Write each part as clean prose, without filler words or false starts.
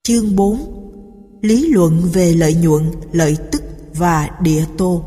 Chương 4. Lý luận về lợi nhuận, lợi tức và địa tô.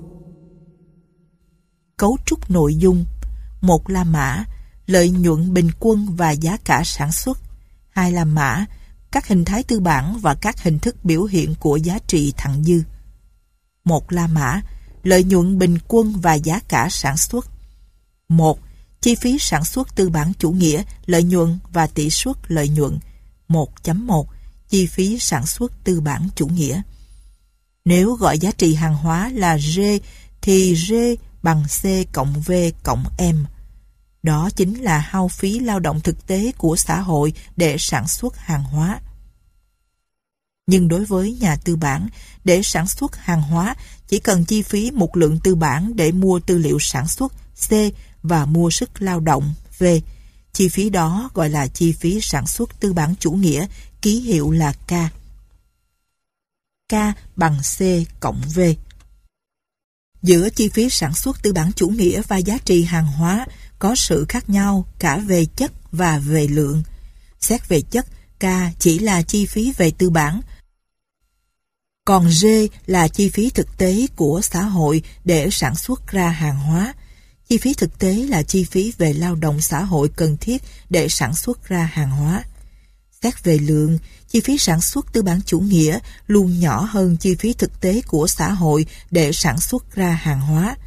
Cấu trúc nội dung: 1 là mã, lợi nhuận bình quân và giá cả sản xuất. 2 là mã, các hình thái tư bản và các hình thức biểu hiện của giá trị thặng dư. 1 là mã, lợi nhuận bình quân và giá cả sản xuất. 1. Chi phí sản xuất tư bản chủ nghĩa, lợi nhuận và tỷ suất lợi nhuận. 1.1. Chi phí sản xuất tư bản chủ nghĩa. Nếu gọi giá trị hàng hóa là G thì G bằng C cộng V cộng M. Đó chính là hao phí lao động thực tế của xã hội để sản xuất hàng hóa. Nhưng đối với nhà tư bản, để sản xuất hàng hóa chỉ cần chi phí một lượng tư bản để mua tư liệu sản xuất C và mua sức lao động V. Chi phí đó gọi là chi phí sản xuất tư bản chủ nghĩa, ký hiệu là K. K bằng C cộng V. Giữa chi phí sản xuất tư bản chủ nghĩa và giá trị hàng hóa có sự khác nhau cả về chất và về lượng. Xét về chất, K chỉ là chi phí về tư bản, còn G là chi phí thực tế của xã hội để sản xuất ra hàng hóa. Chi phí thực tế là chi phí về lao động xã hội cần thiết để sản xuất ra hàng hóa. Xét về lượng, chi phí sản xuất tư bản chủ nghĩa luôn nhỏ hơn chi phí thực tế của xã hội để sản xuất ra hàng hóa.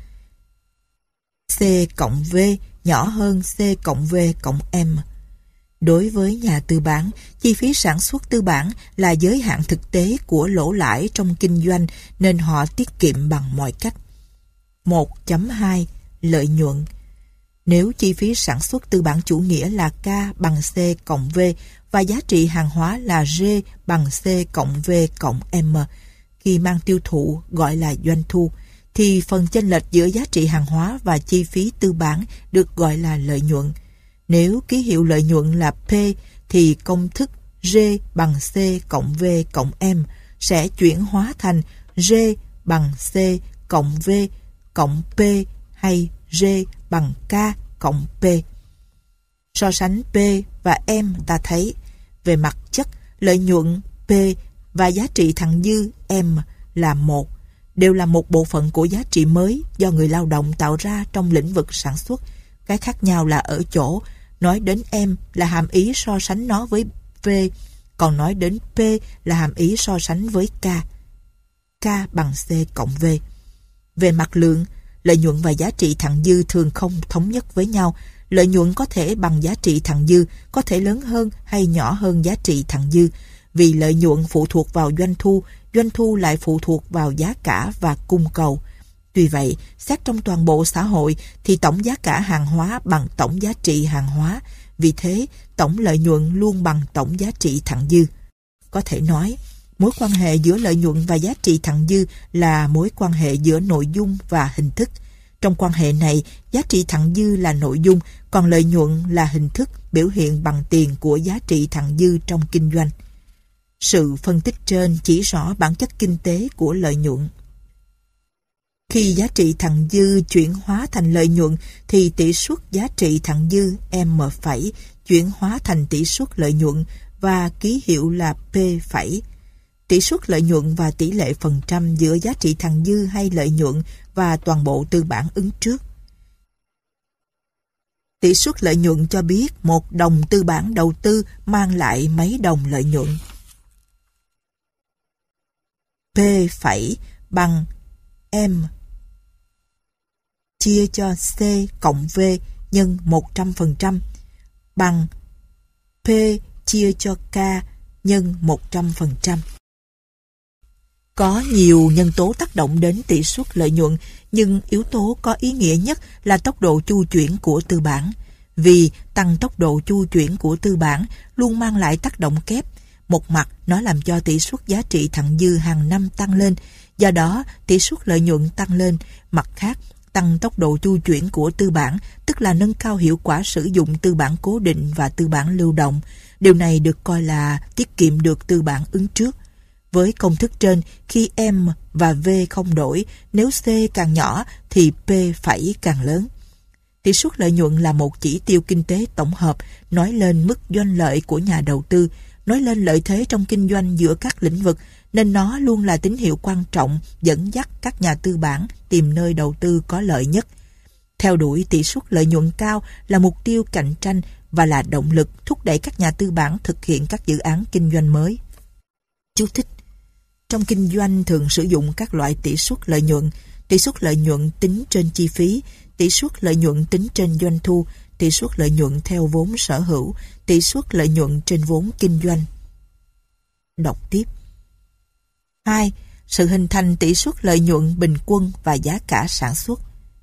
C cộng V nhỏ hơn C cộng V cộng M. Đối với nhà tư bản, chi phí sản xuất tư bản là giới hạn thực tế của lỗ lãi trong kinh doanh nên họ tiết kiệm bằng mọi cách. 1.2. Lợi nhuận. Nếu chi phí sản xuất tư bản chủ nghĩa là K bằng C cộng V và giá trị hàng hóa là G bằng C cộng V cộng M, khi mang tiêu thụ gọi là doanh thu, thì phần chênh lệch giữa giá trị hàng hóa và chi phí tư bản được gọi là lợi nhuận. Nếu ký hiệu lợi nhuận là P thì công thức G bằng C cộng V cộng M sẽ chuyển hóa thành G bằng C cộng V cộng P hay G bằng K cộng P. So sánh P và M ta thấy, về mặt chất, lợi nhuận P và giá trị thặng dư M là một, đều là một bộ phận của giá trị mới do người lao động tạo ra trong lĩnh vực sản xuất. Cái khác nhau là ở chỗ, nói đến M là hàm ý so sánh nó với V, còn nói đến P là hàm ý so sánh với K. K bằng C cộng V. Về mặt lượng, lợi nhuận và giá trị thặng dư thường không thống nhất với nhau. Lợi nhuận có thể bằng giá trị thặng dư, có thể lớn hơn hay nhỏ hơn giá trị thặng dư. Vì lợi nhuận phụ thuộc vào doanh thu lại phụ thuộc vào giá cả và cung cầu. Tuy vậy, xét trong toàn bộ xã hội thì tổng giá cả hàng hóa bằng tổng giá trị hàng hóa. Vì thế, tổng lợi nhuận luôn bằng tổng giá trị thặng dư. Có thể nói, mối quan hệ giữa lợi nhuận và giá trị thặng dư là mối quan hệ giữa nội dung và hình thức. Trong quan hệ này, giá trị thặng dư là nội dung, còn lợi nhuận là hình thức biểu hiện bằng tiền của giá trị thặng dư trong kinh doanh. Sự phân tích trên chỉ rõ bản chất kinh tế của lợi nhuận. Khi giá trị thặng dư chuyển hóa thành lợi nhuận thì tỷ suất giá trị thặng dư M' chuyển hóa thành tỷ suất lợi nhuận và ký hiệu là P'. Tỷ suất lợi nhuận và tỷ lệ phần trăm giữa giá trị thặng dư hay lợi nhuận và toàn bộ tư bản ứng trước. Tỷ suất lợi nhuận cho biết 1 đồng tư bản đầu tư mang lại mấy đồng lợi nhuận. P' bằng M chia cho C cộng V nhân 100% bằng P chia cho K nhân 100%. Có nhiều nhân tố tác động đến tỷ suất lợi nhuận, nhưng yếu tố có ý nghĩa nhất là tốc độ chu chuyển của tư bản. Vì tăng tốc độ chu chuyển của tư bản luôn mang lại tác động kép. Một mặt, nó làm cho tỷ suất giá trị thặng dư hàng năm tăng lên, do đó tỷ suất lợi nhuận tăng lên. Mặt khác, tăng tốc độ chu chuyển của tư bản, tức là nâng cao hiệu quả sử dụng tư bản cố định và tư bản lưu động. Điều này được coi là tiết kiệm được tư bản ứng trước. Với công thức trên, khi M và V không đổi, nếu C càng nhỏ thì P' càng lớn. Tỷ suất lợi nhuận là một chỉ tiêu kinh tế tổng hợp, nói lên mức doanh lợi của nhà đầu tư. Nói lên lợi thế trong kinh doanh giữa các lĩnh vực, nên nó luôn là tín hiệu quan trọng dẫn dắt các nhà tư bản tìm nơi đầu tư có lợi nhất. Theo đuổi tỷ suất lợi nhuận cao là mục tiêu cạnh tranh và là động lực thúc đẩy các nhà tư bản thực hiện các dự án kinh doanh mới. Chú thích: trong kinh doanh thường sử dụng các loại tỷ suất lợi nhuận tính trên chi phí, tỷ suất lợi nhuận tính trên doanh thu, tỷ suất lợi nhuận theo vốn sở hữu, tỷ suất lợi nhuận trên vốn kinh doanh. Đọc tiếp. 2. Sự hình thành tỷ suất lợi nhuận bình quân và giá cả sản xuất.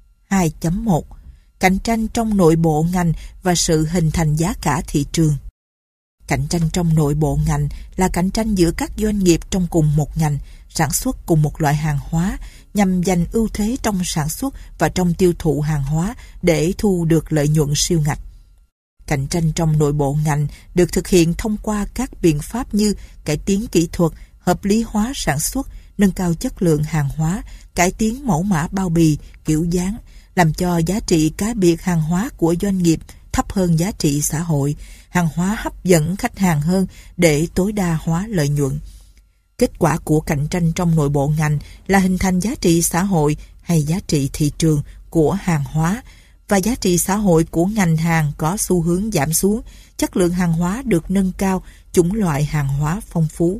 2.1. Cạnh tranh trong nội bộ ngành và sự hình thành giá cả thị trường. Cạnh tranh trong nội bộ ngành là cạnh tranh giữa các doanh nghiệp trong cùng một ngành, sản xuất cùng một loại hàng hóa nhằm giành ưu thế trong sản xuất và trong tiêu thụ hàng hóa để thu được lợi nhuận siêu ngạch. Cạnh tranh trong nội bộ ngành được thực hiện thông qua các biện pháp như cải tiến kỹ thuật, hợp lý hóa sản xuất, nâng cao chất lượng hàng hóa, cải tiến mẫu mã bao bì, kiểu dáng, làm cho giá trị cá biệt hàng hóa của doanh nghiệp thấp hơn giá trị xã hội, hàng hóa hấp dẫn khách hàng hơn để tối đa hóa lợi nhuận. Kết quả của cạnh tranh trong nội bộ ngành là hình thành giá trị xã hội hay giá trị thị trường của hàng hóa, và giá trị xã hội của ngành hàng có xu hướng giảm xuống, chất lượng hàng hóa được nâng cao, chủng loại hàng hóa phong phú.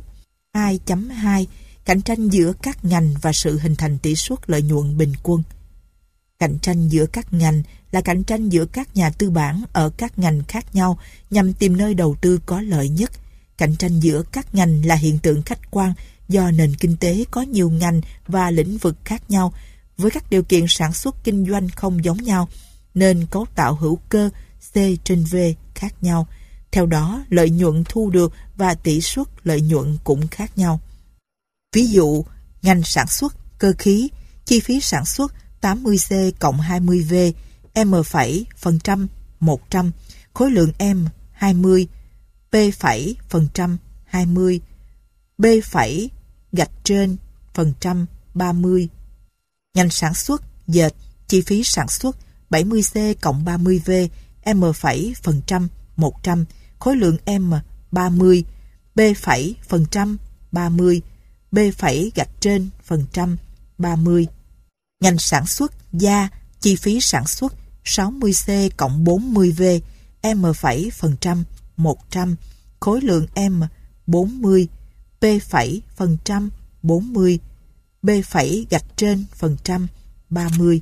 2.2. Cạnh tranh giữa các ngành và sự hình thành tỷ suất lợi nhuận bình quân. Cạnh tranh giữa các ngành là cạnh tranh giữa các nhà tư bản ở các ngành khác nhau nhằm tìm nơi đầu tư có lợi nhất. Cạnh tranh giữa các ngành là hiện tượng khách quan do nền kinh tế có nhiều ngành và lĩnh vực khác nhau, với các điều kiện sản xuất kinh doanh không giống nhau, nên cấu tạo hữu cơ C/V khác nhau. Theo đó, lợi nhuận thu được và tỷ suất lợi nhuận cũng khác nhau. Ví dụ, ngành sản xuất, cơ khí, chi phí sản xuất 80C cộng 20V, M phẩy phần trăm 100, khối lượng M 20, P phẩy phần trăm 20, B phẩy gạch trên phần trăm 30. Ngành sản xuất, dệt, chi phí sản xuất 70C cộng 30V, M phẩy phần trăm 100, khối lượng M 30, B phẩy phần trăm 30, B phẩy gạch trên phần trăm 30. Ngành sản xuất, da, chi phí sản xuất 60C cộng 40V, M phẩy phần trăm 100, khối lượng M 40, P phẩy phần trăm 40, B phẩy gạch trên phần trăm 30.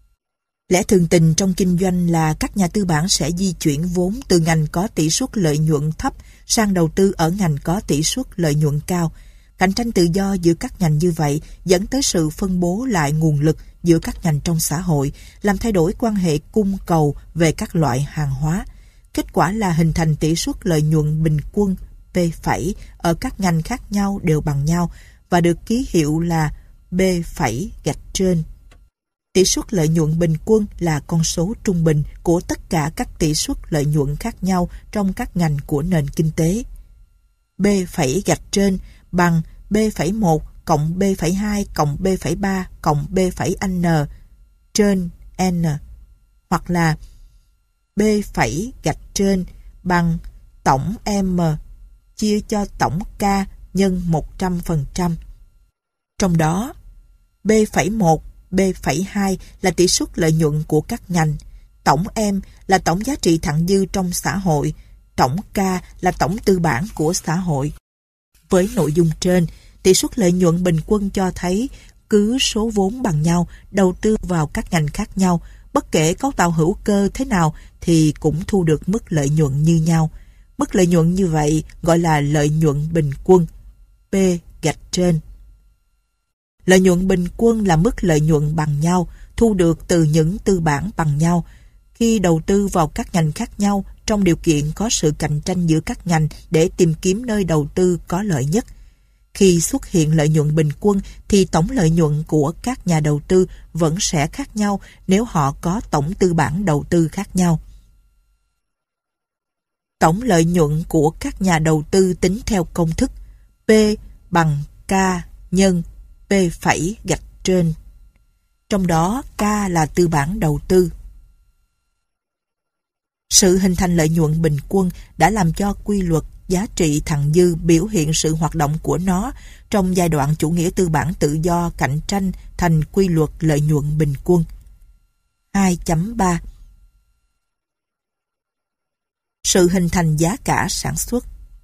Lẽ thường tình trong kinh doanh là các nhà tư bản sẽ di chuyển vốn từ ngành có tỷ suất lợi nhuận thấp sang đầu tư ở ngành có tỷ suất lợi nhuận cao. Cạnh tranh tự do giữa các ngành như vậy dẫn tới sự phân bố lại nguồn lực giữa các ngành trong xã hội, làm thay đổi quan hệ cung cầu về các loại hàng hóa. Kết quả là hình thành tỷ suất lợi nhuận bình quân P phẩy ở các ngành khác nhau đều bằng nhau và được ký hiệu là B phẩy gạch trên. Tỷ suất lợi nhuận bình quân là con số trung bình của tất cả các tỷ suất lợi nhuận khác nhau trong các ngành của nền kinh tế. B phẩy gạch trên bằng B phẩy 1 cộng B phẩy 2 cộng B phẩy 3 cộng B phẩy N trên N, hoặc là B phẩy gạch trên bằng tổng M chia cho tổng K nhân 100%. Trong đó, B phẩy 1, B phẩy 2 là tỷ suất lợi nhuận của các ngành, tổng M là tổng giá trị thặng dư trong xã hội, tổng K là tổng tư bản của xã hội. Với nội dung trên, tỷ suất lợi nhuận bình quân cho thấy cứ số vốn bằng nhau đầu tư vào các ngành khác nhau, bất kể cấu tạo hữu cơ thế nào thì cũng thu được mức lợi nhuận như nhau. Mức lợi nhuận như vậy gọi là lợi nhuận bình quân, P gạch trên. Lợi nhuận bình quân là mức lợi nhuận bằng nhau, thu được từ những tư bản bằng nhau, khi đầu tư vào các ngành khác nhau trong điều kiện có sự cạnh tranh giữa các ngành để tìm kiếm nơi đầu tư có lợi nhất. Khi xuất hiện lợi nhuận bình quân thì tổng lợi nhuận của các nhà đầu tư vẫn sẽ khác nhau nếu họ có tổng tư bản đầu tư khác nhau. Tổng lợi nhuận của các nhà đầu tư tính theo công thức P bằng K nhân P phẩy gạch trên. Trong đó K là tư bản đầu tư. Sự hình thành lợi nhuận bình quân đã làm cho quy luật giá trị thặng dư biểu hiện sự hoạt động của nó trong giai đoạn chủ nghĩa tư bản tự do cạnh tranh thành quy luật lợi nhuận bình quân. 2.3 Sự hình thành giá cả sản xuất.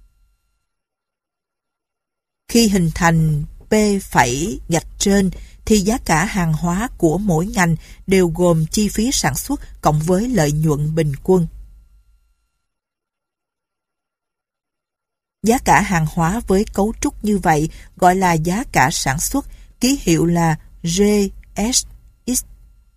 Khi hình thành P' thì giá cả hàng hóa của mỗi ngành đều gồm chi phí sản xuất cộng với lợi nhuận bình quân. Giá cả hàng hóa với cấu trúc như vậy gọi là giá cả sản xuất, ký hiệu là GSX.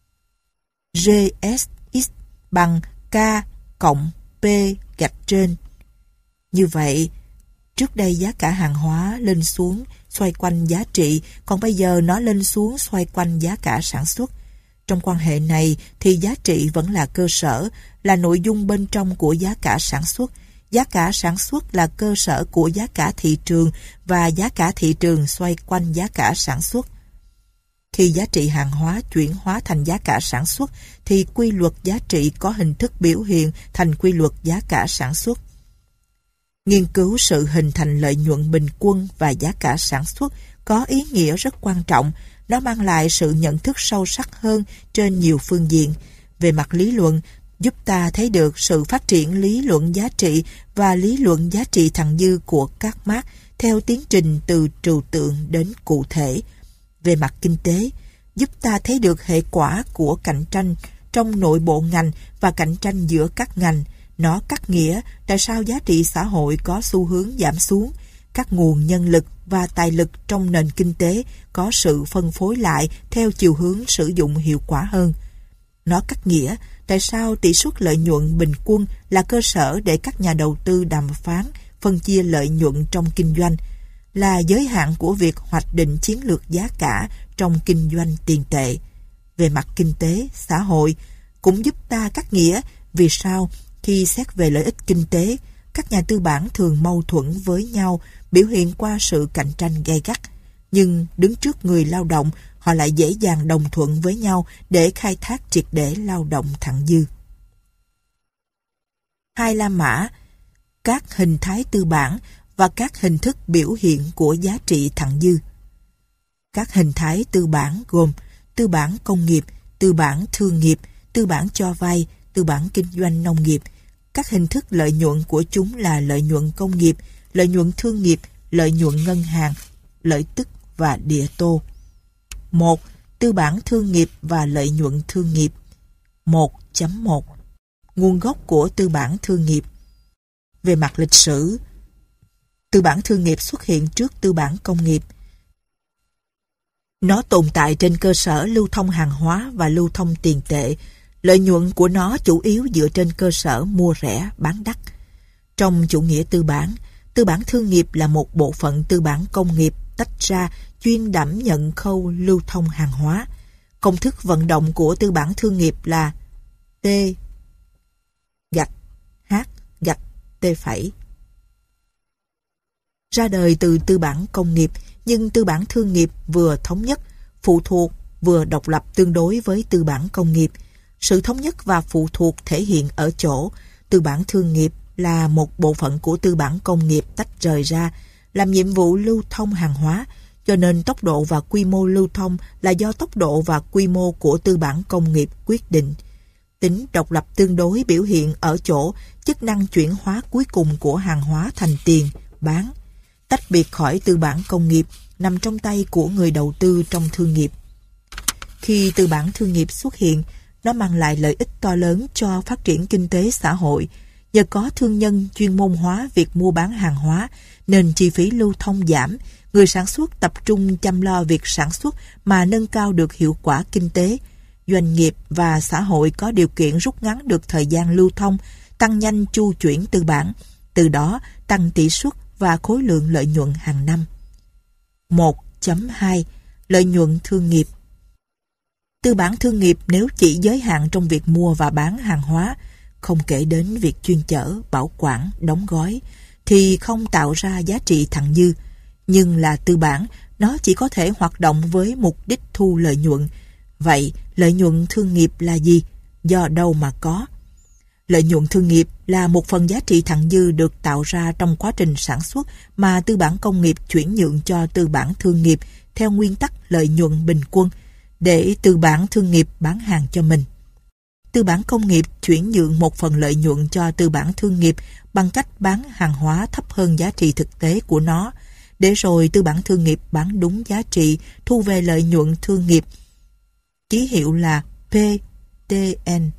GSX bằng K cộng P'. Như vậy, trước đây giá cả hàng hóa lên xuống xoay quanh giá trị, còn bây giờ nó lên xuống xoay quanh giá cả sản xuất. Trong quan hệ này thì giá trị vẫn là cơ sở, là nội dung bên trong của giá cả sản xuất. Giá cả sản xuất là cơ sở của giá cả thị trường và giá cả thị trường xoay quanh giá cả sản xuất. Khi giá trị hàng hóa chuyển hóa thành giá cả sản xuất thì quy luật giá trị có hình thức biểu hiện thành quy luật giá cả sản xuất. Nghiên cứu sự hình thành lợi nhuận bình quân và giá cả sản xuất có ý nghĩa rất quan trọng. Nó mang lại sự nhận thức sâu sắc hơn trên nhiều phương diện. Về mặt lý luận, giúp ta thấy được sự phát triển lý luận giá trị và lý luận giá trị thặng dư của các Marx theo tiến trình từ trừu tượng đến cụ thể. Về mặt kinh tế, giúp ta thấy được hệ quả của cạnh tranh trong nội bộ ngành và cạnh tranh giữa các ngành. Nó cắt nghĩa tại sao giá trị xã hội có xu hướng giảm xuống, các nguồn nhân lực và tài lực trong nền kinh tế có sự phân phối lại theo chiều hướng sử dụng hiệu quả hơn. Nó cắt nghĩa tại sao tỷ suất lợi nhuận bình quân là cơ sở để các nhà đầu tư đàm phán phân chia lợi nhuận trong kinh doanh, là giới hạn của việc hoạch định chiến lược giá cả trong kinh doanh tiền tệ. Về mặt kinh tế, xã hội cũng giúp ta cắt nghĩa vì sao khi xét về lợi ích kinh tế, các nhà tư bản thường mâu thuẫn với nhau, biểu hiện qua sự cạnh tranh gay gắt. Nhưng đứng trước người lao động, họ lại dễ dàng đồng thuận với nhau để khai thác triệt để lao động thặng dư. 2 La Mã, các hình thái tư bản và các hình thức biểu hiện của giá trị thặng dư. Các hình thái tư bản gồm tư bản công nghiệp, tư bản thương nghiệp, tư bản cho vay, tư bản kinh doanh nông nghiệp. Các hình thức lợi nhuận của chúng là lợi nhuận công nghiệp, lợi nhuận thương nghiệp, lợi nhuận ngân hàng, lợi tức và địa tô. 1. Tư bản thương nghiệp và lợi nhuận thương nghiệp. 1.1 Nguồn gốc của tư bản thương nghiệp. Về mặt lịch sử, tư bản thương nghiệp xuất hiện trước tư bản công nghiệp. Nó tồn tại trên cơ sở lưu thông hàng hóa và lưu thông tiền tệ. Lợi nhuận của nó chủ yếu dựa trên cơ sở mua rẻ, bán đắt. Trong chủ nghĩa tư bản thương nghiệp là một bộ phận tư bản công nghiệp tách ra chuyên đảm nhận khâu lưu thông hàng hóa. Công thức vận động của tư bản thương nghiệp là T gạch H gạch T phẩy. Ra đời từ tư bản công nghiệp, nhưng tư bản thương nghiệp vừa thống nhất, phụ thuộc, vừa độc lập tương đối với tư bản công nghiệp. Sự thống nhất và phụ thuộc thể hiện ở chỗ tư bản thương nghiệp là một bộ phận của tư bản công nghiệp tách rời ra, làm nhiệm vụ lưu thông hàng hóa, cho nên tốc độ và quy mô lưu thông là do tốc độ và quy mô của tư bản công nghiệp quyết định. Tính độc lập tương đối biểu hiện ở chỗ chức năng chuyển hóa cuối cùng của hàng hóa thành tiền, bán, tách biệt khỏi tư bản công nghiệp, nằm trong tay của người đầu tư trong thương nghiệp. Khi tư bản thương nghiệp xuất hiện, nó mang lại lợi ích to lớn cho phát triển kinh tế xã hội. Nhờ có thương nhân chuyên môn hóa việc mua bán hàng hóa, nên chi phí lưu thông giảm, người sản xuất tập trung chăm lo việc sản xuất mà nâng cao được hiệu quả kinh tế. Doanh nghiệp và xã hội có điều kiện rút ngắn được thời gian lưu thông, tăng nhanh chu chuyển tư bản, từ đó tăng tỷ suất và khối lượng lợi nhuận hàng năm. 1.2 Lợi nhuận thương nghiệp. Tư bản thương nghiệp nếu chỉ giới hạn trong việc mua và bán hàng hóa, không kể đến việc chuyên chở, bảo quản, đóng gói, thì không tạo ra giá trị thặng dư. Nhưng là tư bản, nó chỉ có thể hoạt động với mục đích thu lợi nhuận. Vậy, lợi nhuận thương nghiệp là gì? Do đâu mà có? Lợi nhuận thương nghiệp là một phần giá trị thặng dư được tạo ra trong quá trình sản xuất mà tư bản công nghiệp chuyển nhượng cho tư bản thương nghiệp theo nguyên tắc lợi nhuận bình quân để tư bản thương nghiệp bán hàng cho mình. Tư bản công nghiệp chuyển nhượng một phần lợi nhuận cho tư bản thương nghiệp bằng cách bán hàng hóa thấp hơn giá trị thực tế của nó, để rồi tư bản thương nghiệp bán đúng giá trị, thu về lợi nhuận thương nghiệp. Ký hiệu là PTN.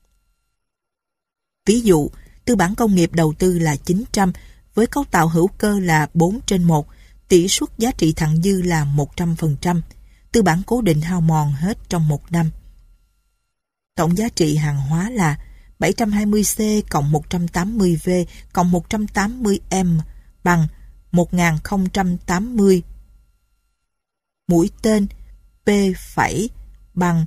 Ví dụ, tư bản công nghiệp đầu tư là 900, với cấu tạo hữu cơ là 4/1, tỷ suất giá trị thặng dư là 100%. Tư bản cố định hao mòn hết trong một năm. Tổng giá trị hàng hóa là 720C cộng 180V cộng 180M bằng 1080. Mũi tên P phẩy bằng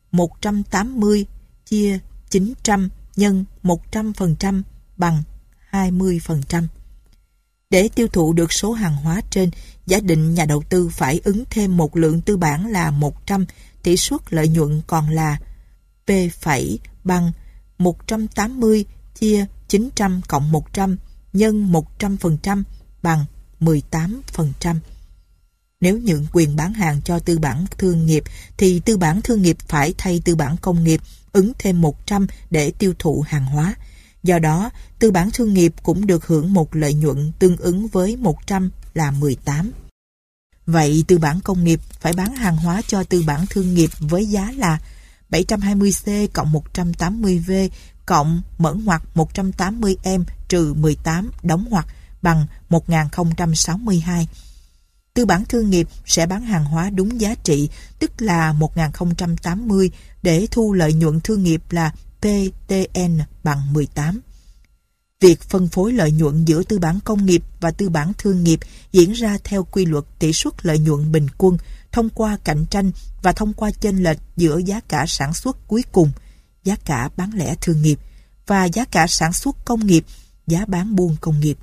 180 chia 900 nhân 100% bằng 20%. Để tiêu thụ được số hàng hóa trên, giả định nhà đầu tư phải ứng thêm một lượng tư bản là 100, tỷ suất lợi nhuận còn là P phẩy bằng 180 chia 900 cộng 100 nhân 100% bằng 18%. Nếu nhượng quyền bán hàng cho tư bản thương nghiệp thì tư bản thương nghiệp phải thay tư bản công nghiệp ứng thêm 100 để tiêu thụ hàng hóa. Do đó, tư bản thương nghiệp cũng được hưởng một lợi nhuận tương ứng với 100 là 18. Vậy tư bản công nghiệp phải bán hàng hóa cho tư bản thương nghiệp với giá là 720C cộng 180V cộng mở ngoặc 180M trừ 18 đóng ngoặc bằng 1062. Tư bản thương nghiệp sẽ bán hàng hóa đúng giá trị, tức là 1080 để thu lợi nhuận thương nghiệp là PTN bằng 18. Việc phân phối lợi nhuận giữa tư bản công nghiệp và tư bản thương nghiệp diễn ra theo quy luật tỷ suất lợi nhuận bình quân thông qua cạnh tranh và thông qua chênh lệch giữa giá cả sản xuất cuối cùng, giá cả bán lẻ thương nghiệp, và giá cả sản xuất công nghiệp, giá bán buôn công nghiệp.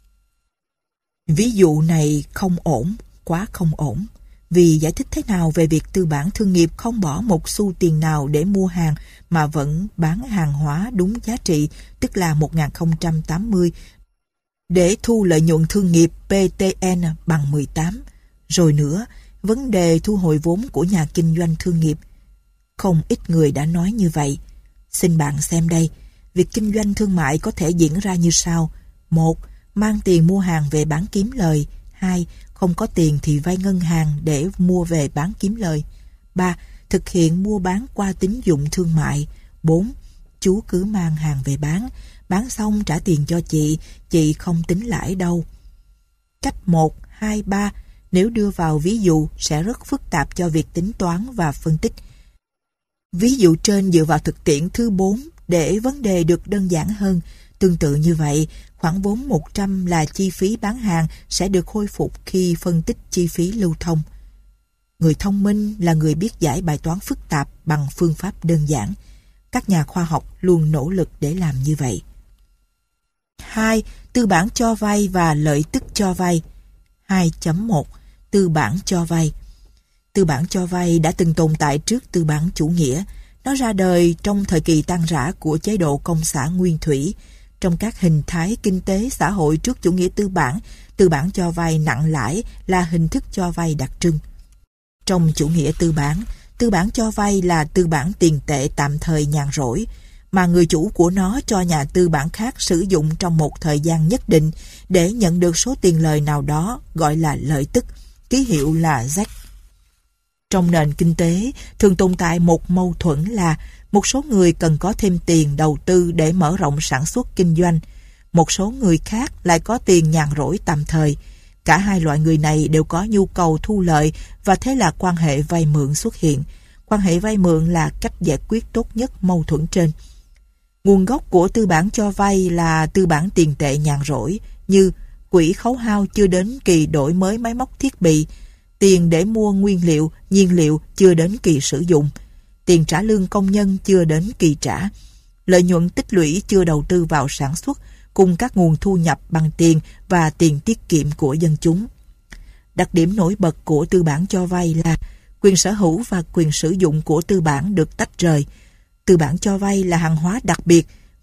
Ví dụ này không ổn, quá không ổn. Vì giải thích thế nào về việc tư bản thương nghiệp không bỏ một xu tiền nào để mua hàng mà vẫn bán hàng hóa đúng giá trị, tức là 1080, để thu lợi nhuận thương nghiệp PTN bằng 18. Rồi nữa, vấn đề thu hồi vốn của nhà kinh doanh thương nghiệp. Không ít người đã nói như vậy. Xin bạn xem đây, việc kinh doanh thương mại có thể diễn ra như sau. 1. Mang tiền mua hàng về bán kiếm lời. 2. Không có tiền thì vay ngân hàng để mua về bán kiếm lời. 3. Thực hiện mua bán qua tín dụng thương mại. 4. Chú cứ mang hàng về bán xong trả tiền cho chị không tính lãi đâu. Cách 1, 2, 3 nếu đưa vào ví dụ sẽ rất phức tạp cho việc tính toán và phân tích. Ví dụ trên dựa vào thực tiễn thứ 4 để vấn đề được đơn giản hơn. Tương tự như vậy, khoản vốn 100 là chi phí bán hàng sẽ được khôi phục khi phân tích chi phí lưu thông. Người thông minh là người biết giải bài toán phức tạp bằng phương pháp đơn giản. Các nhà khoa học luôn nỗ lực để làm như vậy. 2. Tư bản cho vay và lợi tức cho vay. 2.1 Tư bản cho vay. Tư bản cho vay đã từng tồn tại trước tư bản chủ nghĩa. Nó ra đời trong thời kỳ tan rã của chế độ Công xã Nguyên Thủy. Trong các hình thái kinh tế xã hội trước chủ nghĩa tư bản cho vay nặng lãi là hình thức cho vay đặc trưng. Trong chủ nghĩa tư bản cho vay là tư bản tiền tệ tạm thời nhàn rỗi, mà người chủ của nó cho nhà tư bản khác sử dụng trong một thời gian nhất định để nhận được số tiền lời nào đó, gọi là lợi tức, ký hiệu là Z. Trong nền kinh tế, thường tồn tại một mâu thuẫn là một số người cần có thêm tiền đầu tư để mở rộng sản xuất kinh doanh. Một số người khác lại có tiền nhàn rỗi tạm thời. Cả hai loại người này đều có nhu cầu thu lợi và thế là quan hệ vay mượn xuất hiện. Quan hệ vay mượn là cách giải quyết tốt nhất mâu thuẫn trên. Nguồn gốc của tư bản cho vay là tư bản tiền tệ nhàn rỗi như quỹ khấu hao chưa đến kỳ đổi mới máy móc thiết bị, tiền để mua nguyên liệu, nhiên liệu chưa đến kỳ sử dụng, tiền trả lương công nhân chưa đến kỳ trả, lợi nhuận tích lũy chưa đầu tư vào sản xuất, cùng các nguồn thu nhập bằng tiền và tiền tiết kiệm của dân chúng. Đặc điểm nổi bật của tư bản cho vay là quyền sở hữu và quyền sử dụng của tư bản được tách rời. Tư bản cho vay là hàng hóa đặc biệt,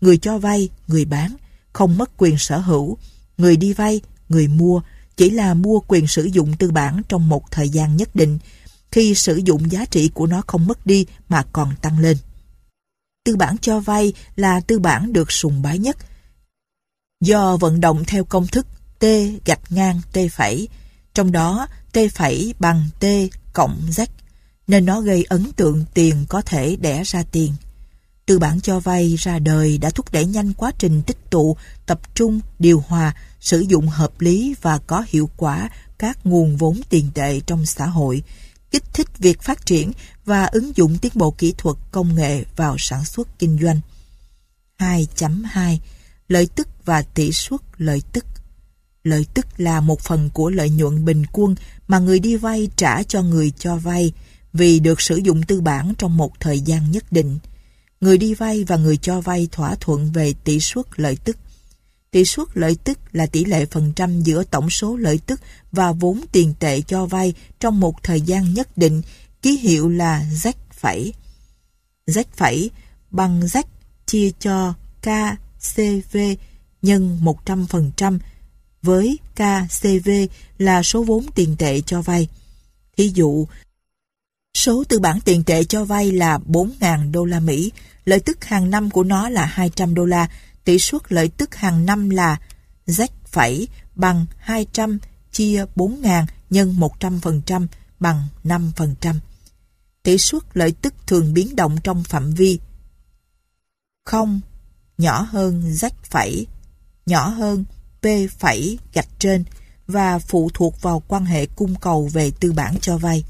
người cho vay, người bán, không mất quyền sở hữu. Người đi vay, người mua, chỉ là mua quyền sử dụng tư bản trong một thời gian nhất định, khi sử dụng giá trị của nó không mất đi mà còn tăng lên. Tư bản cho vay là tư bản được sùng bái nhất. Do vận động theo công thức T=T', trong đó T' bằng T cộng Z, nên nó gây ấn tượng tiền có thể đẻ ra tiền. Tư bản cho vay ra đời đã thúc đẩy nhanh quá trình tích tụ, tập trung, điều hòa, sử dụng hợp lý và có hiệu quả các nguồn vốn tiền tệ trong xã hội, kích thích việc phát triển và ứng dụng tiến bộ kỹ thuật công nghệ vào sản xuất kinh doanh. 2.2 Lợi tức và tỷ suất lợi tức. Lợi tức là một phần của lợi nhuận bình quân mà người đi vay trả cho người cho vay vì được sử dụng tư bản trong một thời gian nhất định. Người đi vay và người cho vay thỏa thuận về tỷ suất lợi tức. Tỷ suất lợi tức là tỷ lệ phần trăm giữa tổng số lợi tức và vốn tiền tệ cho vay trong một thời gian nhất định, ký hiệu là Z'. Z' bằng Z chia cho KCV nhân 100%, với KCV là số vốn tiền tệ cho vay. Thí dụ, số tư bản tiền tệ cho vay là 4.000 đô la Mỹ, lợi tức hàng năm của nó là 200 đô la, tỷ suất lợi tức hàng năm là Z' bằng 200 chia 4.000 nhân 100% bằng 5%. Tỷ suất lợi tức thường biến động trong phạm vi 0 nhỏ hơn Z', nhỏ hơn P' và phụ thuộc vào quan hệ cung cầu về tư bản cho vay.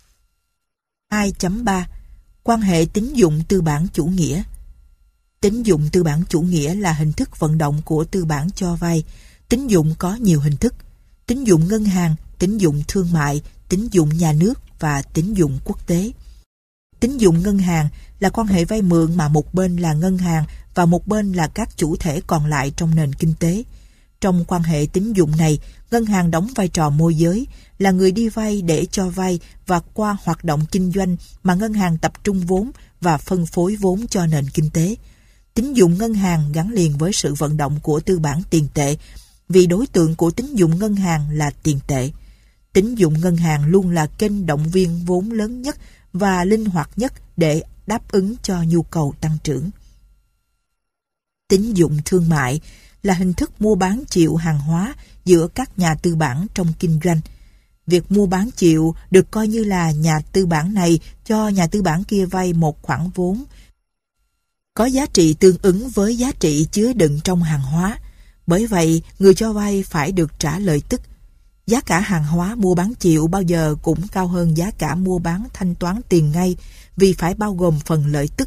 2.3 Quan hệ tín dụng tư bản chủ nghĩa. Tín dụng tư bản chủ nghĩa là hình thức vận động của tư bản cho vay. Tín dụng có nhiều hình thức: tín dụng ngân hàng, tín dụng thương mại, tín dụng nhà nước và tín dụng quốc tế. Tín dụng ngân hàng là quan hệ vay mượn mà một bên là ngân hàng và một bên là các chủ thể còn lại trong nền kinh tế. Trong quan hệ tín dụng này, ngân hàng đóng vai trò môi giới, là người đi vay để cho vay, và qua hoạt động kinh doanh mà ngân hàng tập trung vốn và phân phối vốn cho nền kinh tế. Tín dụng ngân hàng gắn liền với sự vận động của tư bản tiền tệ, vì đối tượng của tín dụng ngân hàng là tiền tệ. Tín dụng ngân hàng luôn là kênh động viên vốn lớn nhất và linh hoạt nhất để đáp ứng cho nhu cầu tăng trưởng. Tín dụng thương mại là hình thức mua bán chịu hàng hóa giữa các nhà tư bản trong kinh doanh. Việc mua bán chịu được coi như là nhà tư bản này cho nhà tư bản kia vay một khoản vốn có giá trị tương ứng với giá trị chứa đựng trong hàng hóa. Bởi vậy, người cho vay phải được trả lợi tức. Giá cả hàng hóa mua bán chịu bao giờ cũng cao hơn giá cả mua bán thanh toán tiền ngay, vì phải bao gồm phần lợi tức.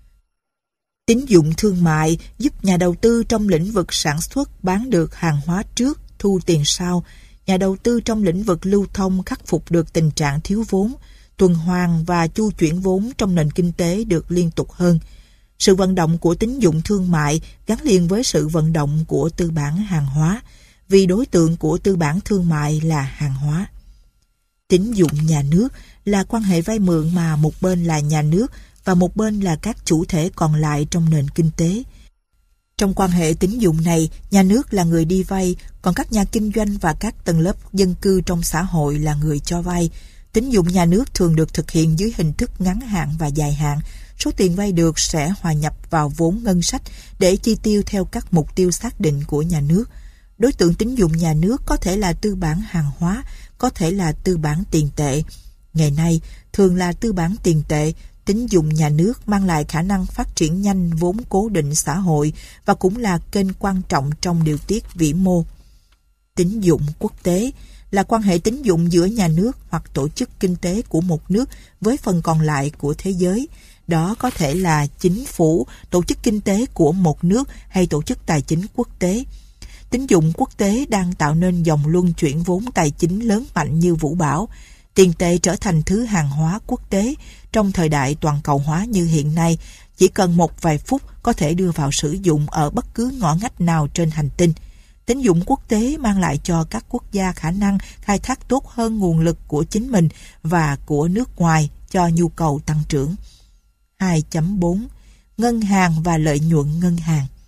Tín dụng thương mại giúp nhà đầu tư trong lĩnh vực sản xuất bán được hàng hóa trước, thu tiền sau. Nhà đầu tư trong lĩnh vực lưu thông khắc phục được tình trạng thiếu vốn, tuần hoàn và chu chuyển vốn trong nền kinh tế được liên tục hơn. Sự vận động của tín dụng thương mại gắn liền với sự vận động của tư bản hàng hóa, vì đối tượng của tư bản thương mại là hàng hóa. Tín dụng nhà nước là quan hệ vay mượn mà một bên là nhà nước và một bên là các chủ thể còn lại trong nền kinh tế. Trong quan hệ tín dụng này, nhà nước là người đi vay, còn các nhà kinh doanh và các tầng lớp dân cư trong xã hội là người cho vay. Tín dụng nhà nước thường được thực hiện dưới hình thức ngắn hạn và dài hạn. Số tiền vay được sẽ hòa nhập vào vốn ngân sách để chi tiêu theo các mục tiêu xác định của nhà nước. Đối tượng tín dụng nhà nước có thể là tư bản hàng hóa, có thể là tư bản tiền tệ. Ngày nay, thường là tư bản tiền tệ. Tín dụng nhà nước mang lại khả năng phát triển nhanh vốn cố định xã hội và cũng là kênh quan trọng trong điều tiết vĩ mô. Tín dụng quốc tế là quan hệ tín dụng giữa nhà nước hoặc tổ chức kinh tế của một nước với phần còn lại của thế giới. Đó có thể là chính phủ, tổ chức kinh tế của một nước hay tổ chức tài chính quốc tế. Tín dụng quốc tế đang tạo nên dòng luân chuyển vốn tài chính lớn mạnh như vũ bão. Tiền tệ trở thành thứ hàng hóa quốc tế. Trong thời đại toàn cầu hóa như hiện nay, chỉ cần một vài phút có thể đưa vào sử dụng ở bất cứ ngõ ngách nào trên hành tinh. Tín dụng quốc tế mang lại cho các quốc gia khả năng khai thác tốt hơn nguồn lực của chính mình và của nước ngoài cho nhu cầu tăng trưởng. 2.4 Ngân hàng và lợi nhuận ngân hàng.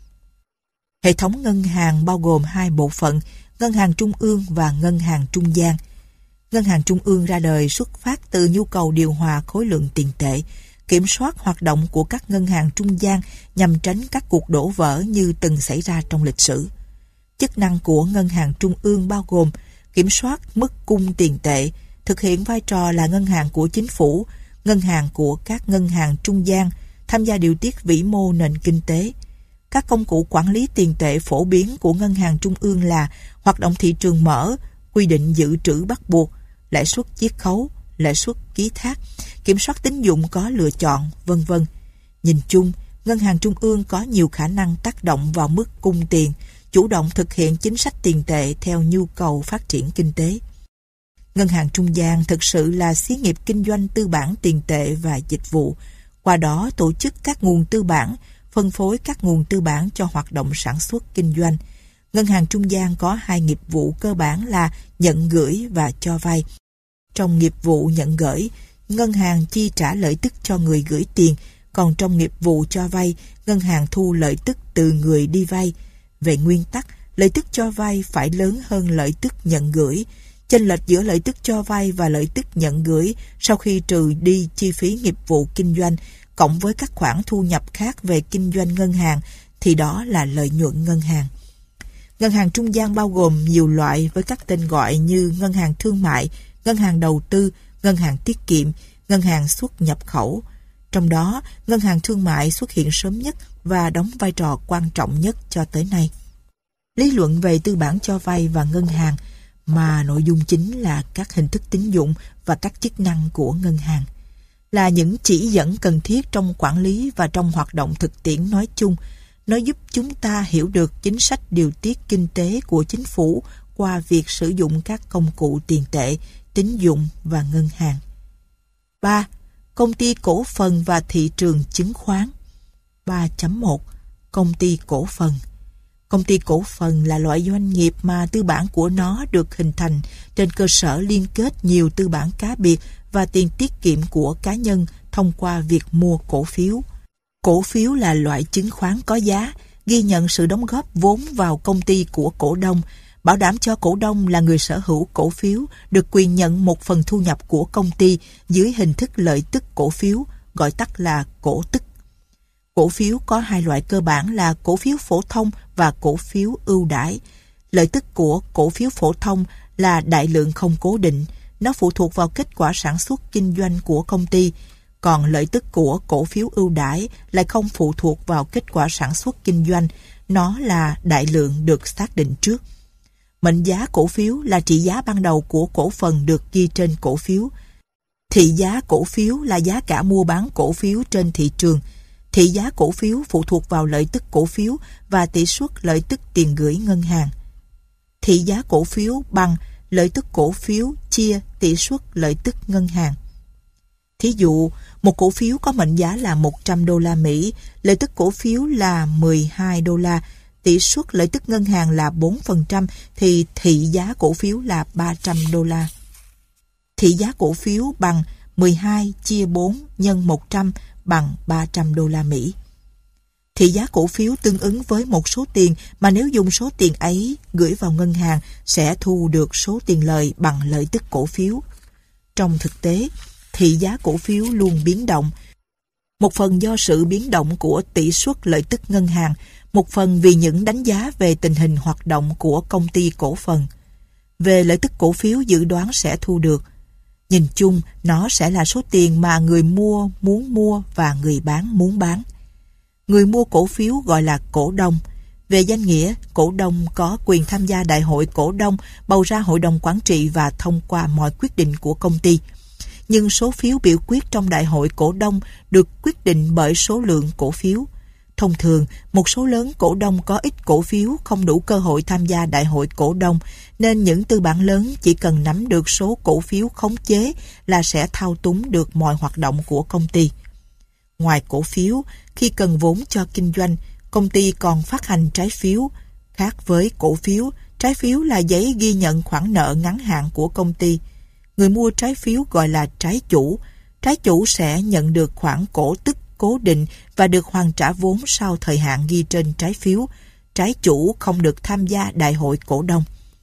Hệ thống ngân hàng bao gồm hai bộ phận, ngân hàng trung ương và ngân hàng trung gian. Ngân hàng trung ương ra đời xuất phát từ nhu cầu điều hòa khối lượng tiền tệ, kiểm soát hoạt động của các ngân hàng trung gian nhằm tránh các cuộc đổ vỡ như từng xảy ra trong lịch sử. Chức năng của ngân hàng trung ương bao gồm kiểm soát mức cung tiền tệ, thực hiện vai trò là ngân hàng của chính phủ, ngân hàng của các ngân hàng trung gian, tham gia điều tiết vĩ mô nền kinh tế. Các công cụ quản lý tiền tệ phổ biến của ngân hàng trung ương là hoạt động thị trường mở, quy định dự trữ bắt buộc, lãi suất chiết khấu, lãi suất ký thác, kiểm soát tín dụng có lựa chọn, vân vân. Nhìn chung, ngân hàng trung ương có nhiều khả năng tác động vào mức cung tiền, chủ động thực hiện chính sách tiền tệ theo nhu cầu phát triển kinh tế. Ngân hàng trung gian thực sự là xí nghiệp kinh doanh tư bản tiền tệ và dịch vụ, qua đó tổ chức các nguồn tư bản, phân phối các nguồn tư bản cho hoạt động sản xuất kinh doanh. Ngân hàng trung gian có hai nghiệp vụ cơ bản là nhận gửi và cho vay. Trong nghiệp vụ nhận gửi, ngân hàng chi trả lợi tức cho người gửi tiền, còn trong nghiệp vụ cho vay, ngân hàng thu lợi tức từ người đi vay. Về nguyên tắc, lợi tức cho vay phải lớn hơn lợi tức nhận gửi. Chênh lệch giữa lợi tức cho vay và lợi tức nhận gửi sau khi trừ đi chi phí nghiệp vụ kinh doanh cộng với các khoản thu nhập khác về kinh doanh ngân hàng thì đó là lợi nhuận ngân hàng. Ngân hàng trung gian bao gồm nhiều loại với các tên gọi như ngân hàng thương mại, ngân hàng đầu tư, ngân hàng tiết kiệm, ngân hàng xuất nhập khẩu. Trong đó, ngân hàng thương mại xuất hiện sớm nhất và đóng vai trò quan trọng nhất cho tới nay. Lý luận về tư bản cho vay và ngân hàng mà nội dung chính là các hình thức tín dụng và các chức năng của ngân hàng, là những chỉ dẫn cần thiết trong quản lý và trong hoạt động thực tiễn nói chung. Nó giúp chúng ta hiểu được chính sách điều tiết kinh tế của chính phủ qua việc sử dụng các công cụ tiền tệ, tín dụng và ngân hàng. 3. Công ty cổ phần và thị trường chứng khoán. 3.1. Công ty cổ phần. Công ty cổ phần là loại doanh nghiệp mà tư bản của nó được hình thành trên cơ sở liên kết nhiều tư bản cá biệt và tiền tiết kiệm của cá nhân thông qua việc mua cổ phiếu. Cổ phiếu là loại chứng khoán có giá, ghi nhận sự đóng góp vốn vào công ty của cổ đông, bảo đảm cho cổ đông là người sở hữu cổ phiếu được quyền nhận một phần thu nhập của công ty dưới hình thức lợi tức cổ phiếu, gọi tắt là cổ tức. Cổ phiếu có hai loại cơ bản là cổ phiếu phổ thông và cổ phiếu ưu đãi. Lợi tức của cổ phiếu phổ thông là đại lượng không cố định, nó phụ thuộc vào kết quả sản xuất kinh doanh của công ty, còn lợi tức của cổ phiếu ưu đãi lại không phụ thuộc vào kết quả sản xuất kinh doanh, nó là đại lượng được xác định trước. Mệnh giá cổ phiếu là trị giá ban đầu của cổ phần được ghi trên cổ phiếu. Thị giá cổ phiếu là giá cả mua bán cổ phiếu trên thị trường. Thị giá cổ phiếu phụ thuộc vào lợi tức cổ phiếu và tỷ suất lợi tức tiền gửi ngân hàng. Thị giá cổ phiếu bằng lợi tức cổ phiếu chia tỷ suất lợi tức ngân hàng. Thí dụ, một cổ phiếu có mệnh giá là 100 đô la Mỹ, lợi tức cổ phiếu là 12 đô la, tỷ suất lợi tức ngân hàng là 4% thì thị giá cổ phiếu là 300 đô la. Thị giá cổ phiếu bằng 12 chia 4 nhân 100 bằng 300 đô la Mỹ. Thị giá cổ phiếu tương ứng với một số tiền mà nếu dùng số tiền ấy gửi vào ngân hàng sẽ thu được số tiền lời bằng lợi tức cổ phiếu. Trong thực tế, thị giá cổ phiếu luôn biến động. Một phần do sự biến động của tỷ suất lợi tức ngân hàng, một phần vì những đánh giá về tình hình hoạt động của công ty cổ phần. Về lợi tức cổ phiếu dự đoán sẽ thu được. Nhìn chung, nó sẽ là số tiền mà người mua muốn mua và người bán muốn bán. Người mua cổ phiếu gọi là cổ đông. Về danh nghĩa, cổ đông có quyền tham gia đại hội cổ đông, bầu ra hội đồng quản trị và thông qua mọi quyết định của công ty. Nhưng số phiếu biểu quyết trong đại hội cổ đông được quyết định bởi số lượng cổ phiếu. Thông thường, một số lớn cổ đông có ít cổ phiếu không đủ cơ hội tham gia đại hội cổ đông, nên những tư bản lớn chỉ cần nắm được số cổ phiếu khống chế là sẽ thao túng được mọi hoạt động của công ty. Ngoài cổ phiếu, khi cần vốn cho kinh doanh, công ty còn phát hành trái phiếu. Khác với cổ phiếu, trái phiếu là giấy ghi nhận khoản nợ ngắn hạn của công ty. Người mua trái phiếu gọi là trái chủ. Trái chủ sẽ nhận được khoản cổ tức cố định và được hoàn trả vốn sau thời hạn ghi trên trái phiếu. trái chủ không được tham gia đại hội cổ đông.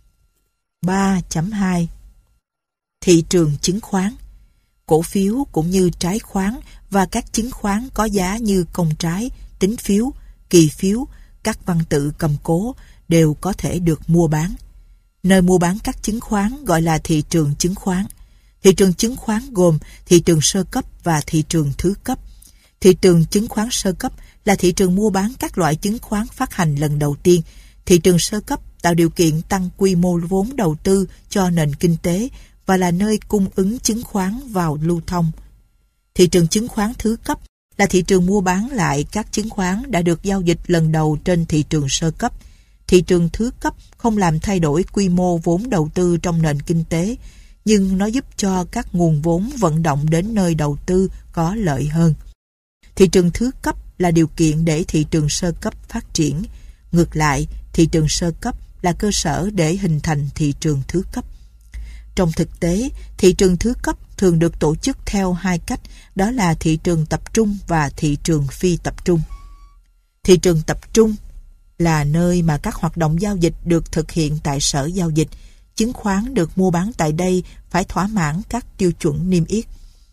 3.2 Thị trường chứng khoán. Cổ phiếu cũng như trái khoán và các chứng khoán có giá như công trái, tín phiếu, kỳ phiếu, các văn tự cầm cố đều có thể được mua bán. Nơi mua bán các chứng khoán gọi là thị trường chứng khoán. Thị trường chứng khoán gồm thị trường sơ cấp và thị trường thứ cấp. Thị trường chứng khoán sơ cấp là thị trường mua bán các loại chứng khoán phát hành lần đầu tiên. Thị trường sơ cấp tạo điều kiện tăng quy mô vốn đầu tư cho nền kinh tế và là nơi cung ứng chứng khoán vào lưu thông. Thị trường chứng khoán thứ cấp là thị trường mua bán lại các chứng khoán đã được giao dịch lần đầu trên thị trường sơ cấp. Thị trường thứ cấp không làm thay đổi quy mô vốn đầu tư trong nền kinh tế, nhưng nó giúp cho các nguồn vốn vận động đến nơi đầu tư có lợi hơn. Thị trường thứ cấp là điều kiện để thị trường sơ cấp phát triển. Ngược lại, thị trường sơ cấp là cơ sở để hình thành thị trường thứ cấp. Trong thực tế, thị trường thứ cấp thường được tổ chức theo hai cách, đó là thị trường tập trung và thị trường phi tập trung. Thị trường tập trung là nơi mà các hoạt động giao dịch được thực hiện tại sở giao dịch. Chứng khoán được mua bán tại đây phải thỏa mãn các tiêu chuẩn niêm yết.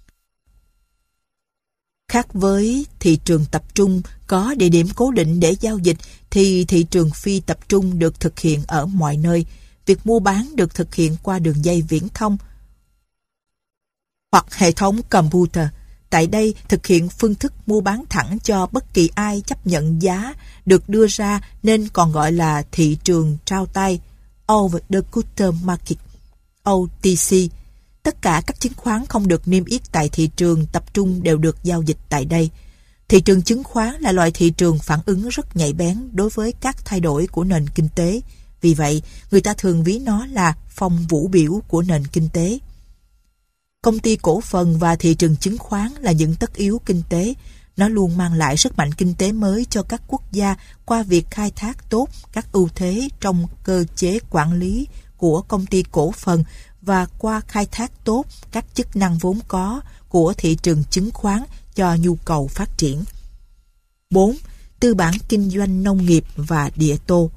Khác với thị trường tập trung có địa điểm cố định để giao dịch, thì thị trường phi tập trung được thực hiện ở mọi nơi. Việc mua bán được thực hiện qua đường dây viễn thông hoặc hệ thống computer. Tại đây, thực hiện phương thức mua bán thẳng cho bất kỳ ai chấp nhận giá được đưa ra nên còn gọi là thị trường trao tay, over the counter market, OTC. Tất cả các chứng khoán không được niêm yết tại thị trường tập trung đều được giao dịch tại đây. Thị trường chứng khoán là loại thị trường phản ứng rất nhạy bén đối với các thay đổi của nền kinh tế. Vì vậy, người ta thường ví nó là phong vũ biểu của nền kinh tế. Công ty cổ phần và thị trường chứng khoán là những tất yếu kinh tế. Nó luôn mang lại sức mạnh kinh tế mới cho các quốc gia qua việc khai thác tốt các ưu thế trong cơ chế quản lý của công ty cổ phần và qua khai thác tốt các chức năng vốn có của thị trường chứng khoán cho nhu cầu phát triển. 4. Tư bản kinh doanh nông nghiệp và địa tô.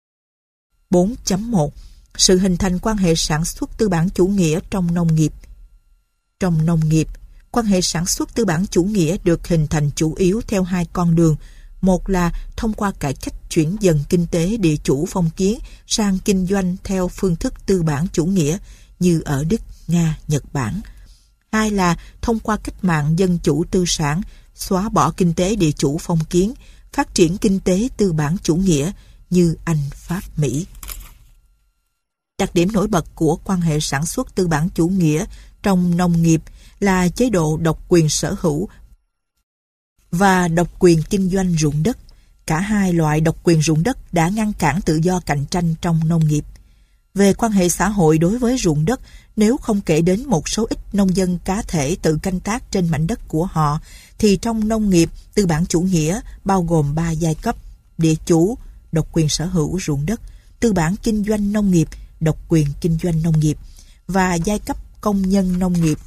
4.1 Sự hình thành quan hệ sản xuất tư bản chủ nghĩa trong nông nghiệp. Trong nông nghiệp, quan hệ sản xuất tư bản chủ nghĩa được hình thành chủ yếu theo hai con đường. Một là thông qua cải cách chuyển dần kinh tế địa chủ phong kiến sang kinh doanh theo phương thức tư bản chủ nghĩa như ở Đức, Nga, Nhật Bản. Hai là thông qua cách mạng dân chủ tư sản, xóa bỏ kinh tế địa chủ phong kiến, phát triển kinh tế tư bản chủ nghĩa như Anh, Pháp, Mỹ. Đặc điểm nổi bật của quan hệ sản xuất tư bản chủ nghĩa trong nông nghiệp là chế độ độc quyền sở hữu và độc quyền kinh doanh ruộng đất. Cả hai loại độc quyền ruộng đất đã ngăn cản tự do cạnh tranh trong nông nghiệp. Về quan hệ xã hội đối với ruộng đất, nếu không kể đến một số ít nông dân cá thể tự canh tác trên mảnh đất của họ, thì trong nông nghiệp, tư bản chủ nghĩa bao gồm 3 giai cấp: địa chủ, độc quyền sở hữu ruộng đất; tư bản kinh doanh nông nghiệp, độc quyền kinh doanh nông nghiệp; và giai cấp công nhân nông nghiệp.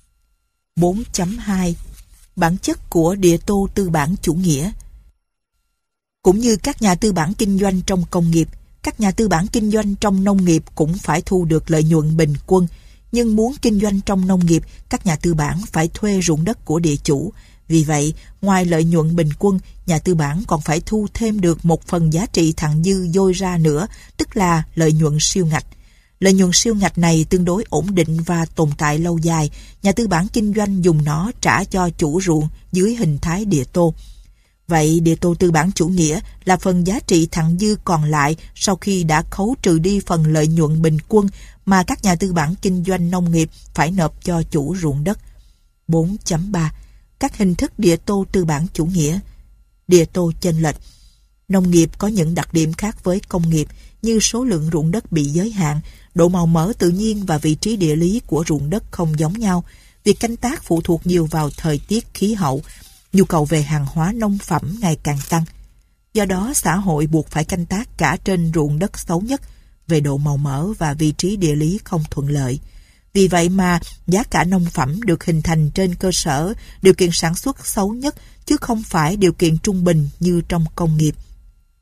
4.2 Bản chất của địa tô tư bản chủ nghĩa. Cũng như các nhà tư bản kinh doanh trong công nghiệp, các nhà tư bản kinh doanh trong nông nghiệp cũng phải thu được lợi nhuận bình quân. Nhưng muốn kinh doanh trong nông nghiệp, các nhà tư bản phải thuê ruộng đất của địa chủ. Vì vậy, ngoài lợi nhuận bình quân, nhà tư bản còn phải thu thêm được một phần giá trị thặng dư dôi ra nữa, tức là lợi nhuận siêu ngạch. Lợi nhuận siêu ngạch này tương đối ổn định và tồn tại lâu dài. Nhà tư bản kinh doanh dùng nó trả cho chủ ruộng dưới hình thái địa tô. Vậy địa tô tư bản chủ nghĩa là phần giá trị thặng dư còn lại sau khi đã khấu trừ đi phần lợi nhuận bình quân mà các nhà tư bản kinh doanh nông nghiệp phải nộp cho chủ ruộng đất. 4.3 Các hình thức địa tô tư bản chủ nghĩa. Địa tô chênh lệch. Nông nghiệp có những đặc điểm khác với công nghiệp như số lượng ruộng đất bị giới hạn, độ màu mỡ tự nhiên và vị trí địa lý của ruộng đất không giống nhau. Việc canh tác phụ thuộc nhiều vào thời tiết, khí hậu. Nhu cầu về hàng hóa nông phẩm ngày càng tăng. Do đó, xã hội buộc phải canh tác cả trên ruộng đất xấu nhất, về độ màu mỡ và vị trí địa lý không thuận lợi. Vì vậy mà giá cả nông phẩm được hình thành trên cơ sở điều kiện sản xuất xấu nhất, chứ không phải điều kiện trung bình như trong công nghiệp.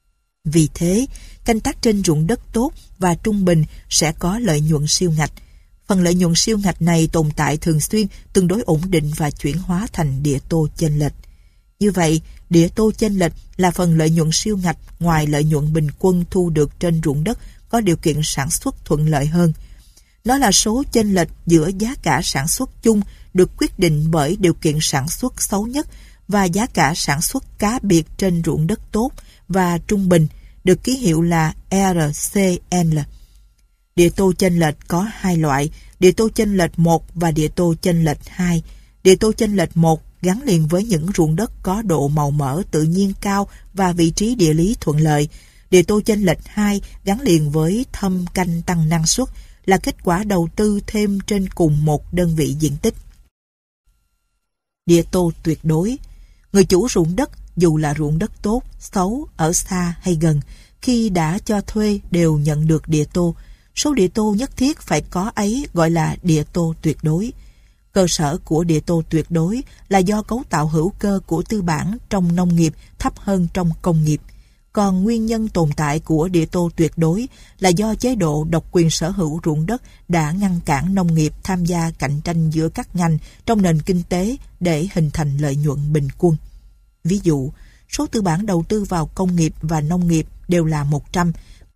Vì thế, canh tác trên ruộng đất tốt và trung bình sẽ có lợi nhuận siêu ngạch. Phần lợi nhuận siêu ngạch này tồn tại thường xuyên, tương đối ổn định và chuyển hóa thành địa tô chênh lệch. Như vậy, địa tô chênh lệch là phần lợi nhuận siêu ngạch ngoài lợi nhuận bình quân thu được trên ruộng đất có điều kiện sản xuất thuận lợi hơn. Nó là số chênh lệch giữa giá cả sản xuất chung được quyết định bởi điều kiện sản xuất xấu nhất và giá cả sản xuất cá biệt trên ruộng đất tốt và trung bình, được ký hiệu là RCL. Địa tô chênh lệch có hai loại, địa tô chênh lệch 1 và địa tô chênh lệch 2. Địa tô chênh lệch 1 gắn liền với những ruộng đất có độ màu mỡ tự nhiên cao và vị trí địa lý thuận lợi. Địa tô chênh lệch 2 gắn liền với thâm canh tăng năng suất, là kết quả đầu tư thêm trên cùng một đơn vị diện tích. Địa tô tuyệt đối. Người chủ ruộng đất, dù là ruộng đất tốt, xấu, ở xa hay gần, khi đã cho thuê đều nhận được địa tô. Số địa tô nhất thiết phải có ấy gọi là địa tô tuyệt đối. Cơ sở của địa tô tuyệt đối là do cấu tạo hữu cơ của tư bản trong nông nghiệp thấp hơn trong công nghiệp. Còn nguyên nhân tồn tại của địa tô tuyệt đối là do chế độ độc quyền sở hữu ruộng đất đã ngăn cản nông nghiệp tham gia cạnh tranh giữa các ngành trong nền kinh tế để hình thành lợi nhuận bình quân. Ví dụ, số tư bản đầu tư vào công nghiệp và nông nghiệp đều là 100.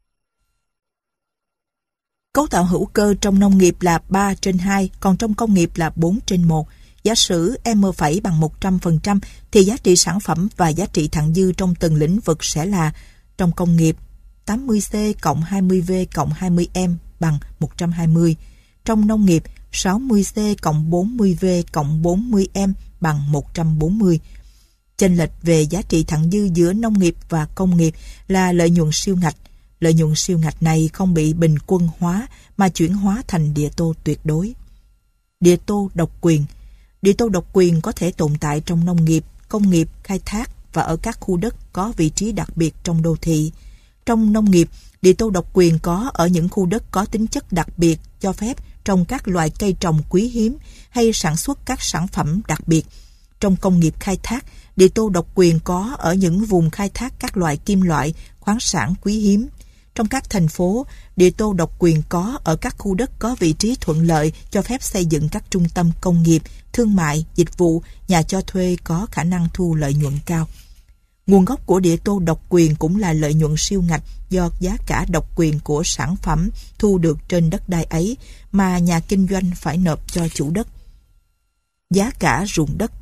Cấu tạo hữu cơ trong nông nghiệp là 3/2, còn trong công nghiệp là 4/1. Giả sử M phẩy bằng 100%, thì giá trị sản phẩm và giá trị thặng dư trong từng lĩnh vực sẽ là: trong công nghiệp 80C cộng 20V cộng 20M bằng 120, trong nông nghiệp 60C cộng 40V cộng 40M bằng 140. Chênh lệch về giá trị thặng dư giữa nông nghiệp và công nghiệp là lợi nhuận siêu ngạch. Lợi nhuận siêu ngạch này không bị bình quân hóa mà chuyển hóa thành địa tô tuyệt đối. Địa tô độc quyền. Địa tô độc quyền có thể tồn tại trong nông nghiệp, công nghiệp, khai thác và ở các khu đất có vị trí đặc biệt trong đô thị. Trong nông nghiệp, địa tô độc quyền có ở những khu đất có tính chất đặc biệt cho phép trồng các loại cây trồng quý hiếm hay sản xuất các sản phẩm đặc biệt. Trong công nghiệp khai thác, địa tô độc quyền có ở những vùng khai thác các loại kim loại, khoáng sản quý hiếm. Trong các thành phố, địa tô độc quyền có ở các khu đất có vị trí thuận lợi cho phép xây dựng các trung tâm công nghiệp, thương mại, dịch vụ, nhà cho thuê có khả năng thu lợi nhuận cao. Nguồn gốc của địa tô độc quyền cũng là lợi nhuận siêu ngạch do giá cả độc quyền của sản phẩm thu được trên đất đai ấy mà nhà kinh doanh phải nộp cho chủ đất. Giá cả ruộng đất.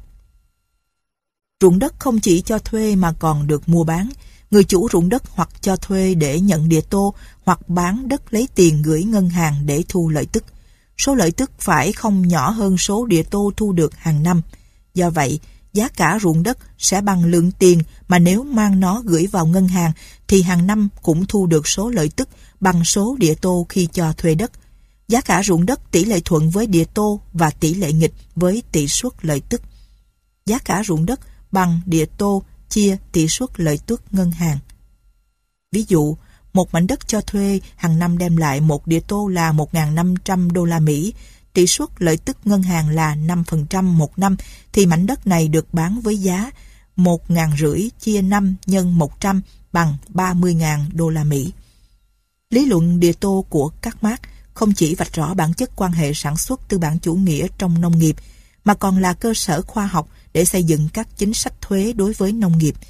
Ruộng đất không chỉ cho thuê mà còn được mua bán. Người chủ ruộng đất hoặc cho thuê để nhận địa tô, hoặc bán đất lấy tiền gửi ngân hàng để thu lợi tức. Số lợi tức phải không nhỏ hơn số địa tô thu được hàng năm. Do vậy, giá cả ruộng đất sẽ bằng lượng tiền mà nếu mang nó gửi vào ngân hàng thì hàng năm cũng thu được số lợi tức bằng số địa tô khi cho thuê đất. Giá cả ruộng đất tỷ lệ thuận với địa tô và tỷ lệ nghịch với tỷ suất lợi tức. Giá cả ruộng đất bằng địa tô chia tỷ suất lợi tức ngân hàng. Ví dụ, một mảnh đất cho thuê hàng năm đem lại một địa tô là 1.500 đô la Mỹ, tỷ suất lợi tức ngân hàng là 5% một năm, thì mảnh đất này được bán với giá 1.500 chia 5 nhân 100 bằng 30.000 đô la Mỹ. Lý luận địa tô của các Marx không chỉ vạch rõ bản chất quan hệ sản xuất tư bản chủ nghĩa trong nông nghiệp, mà còn là cơ sở khoa học để xây dựng các chính sách thuế đối với nông nghiệp.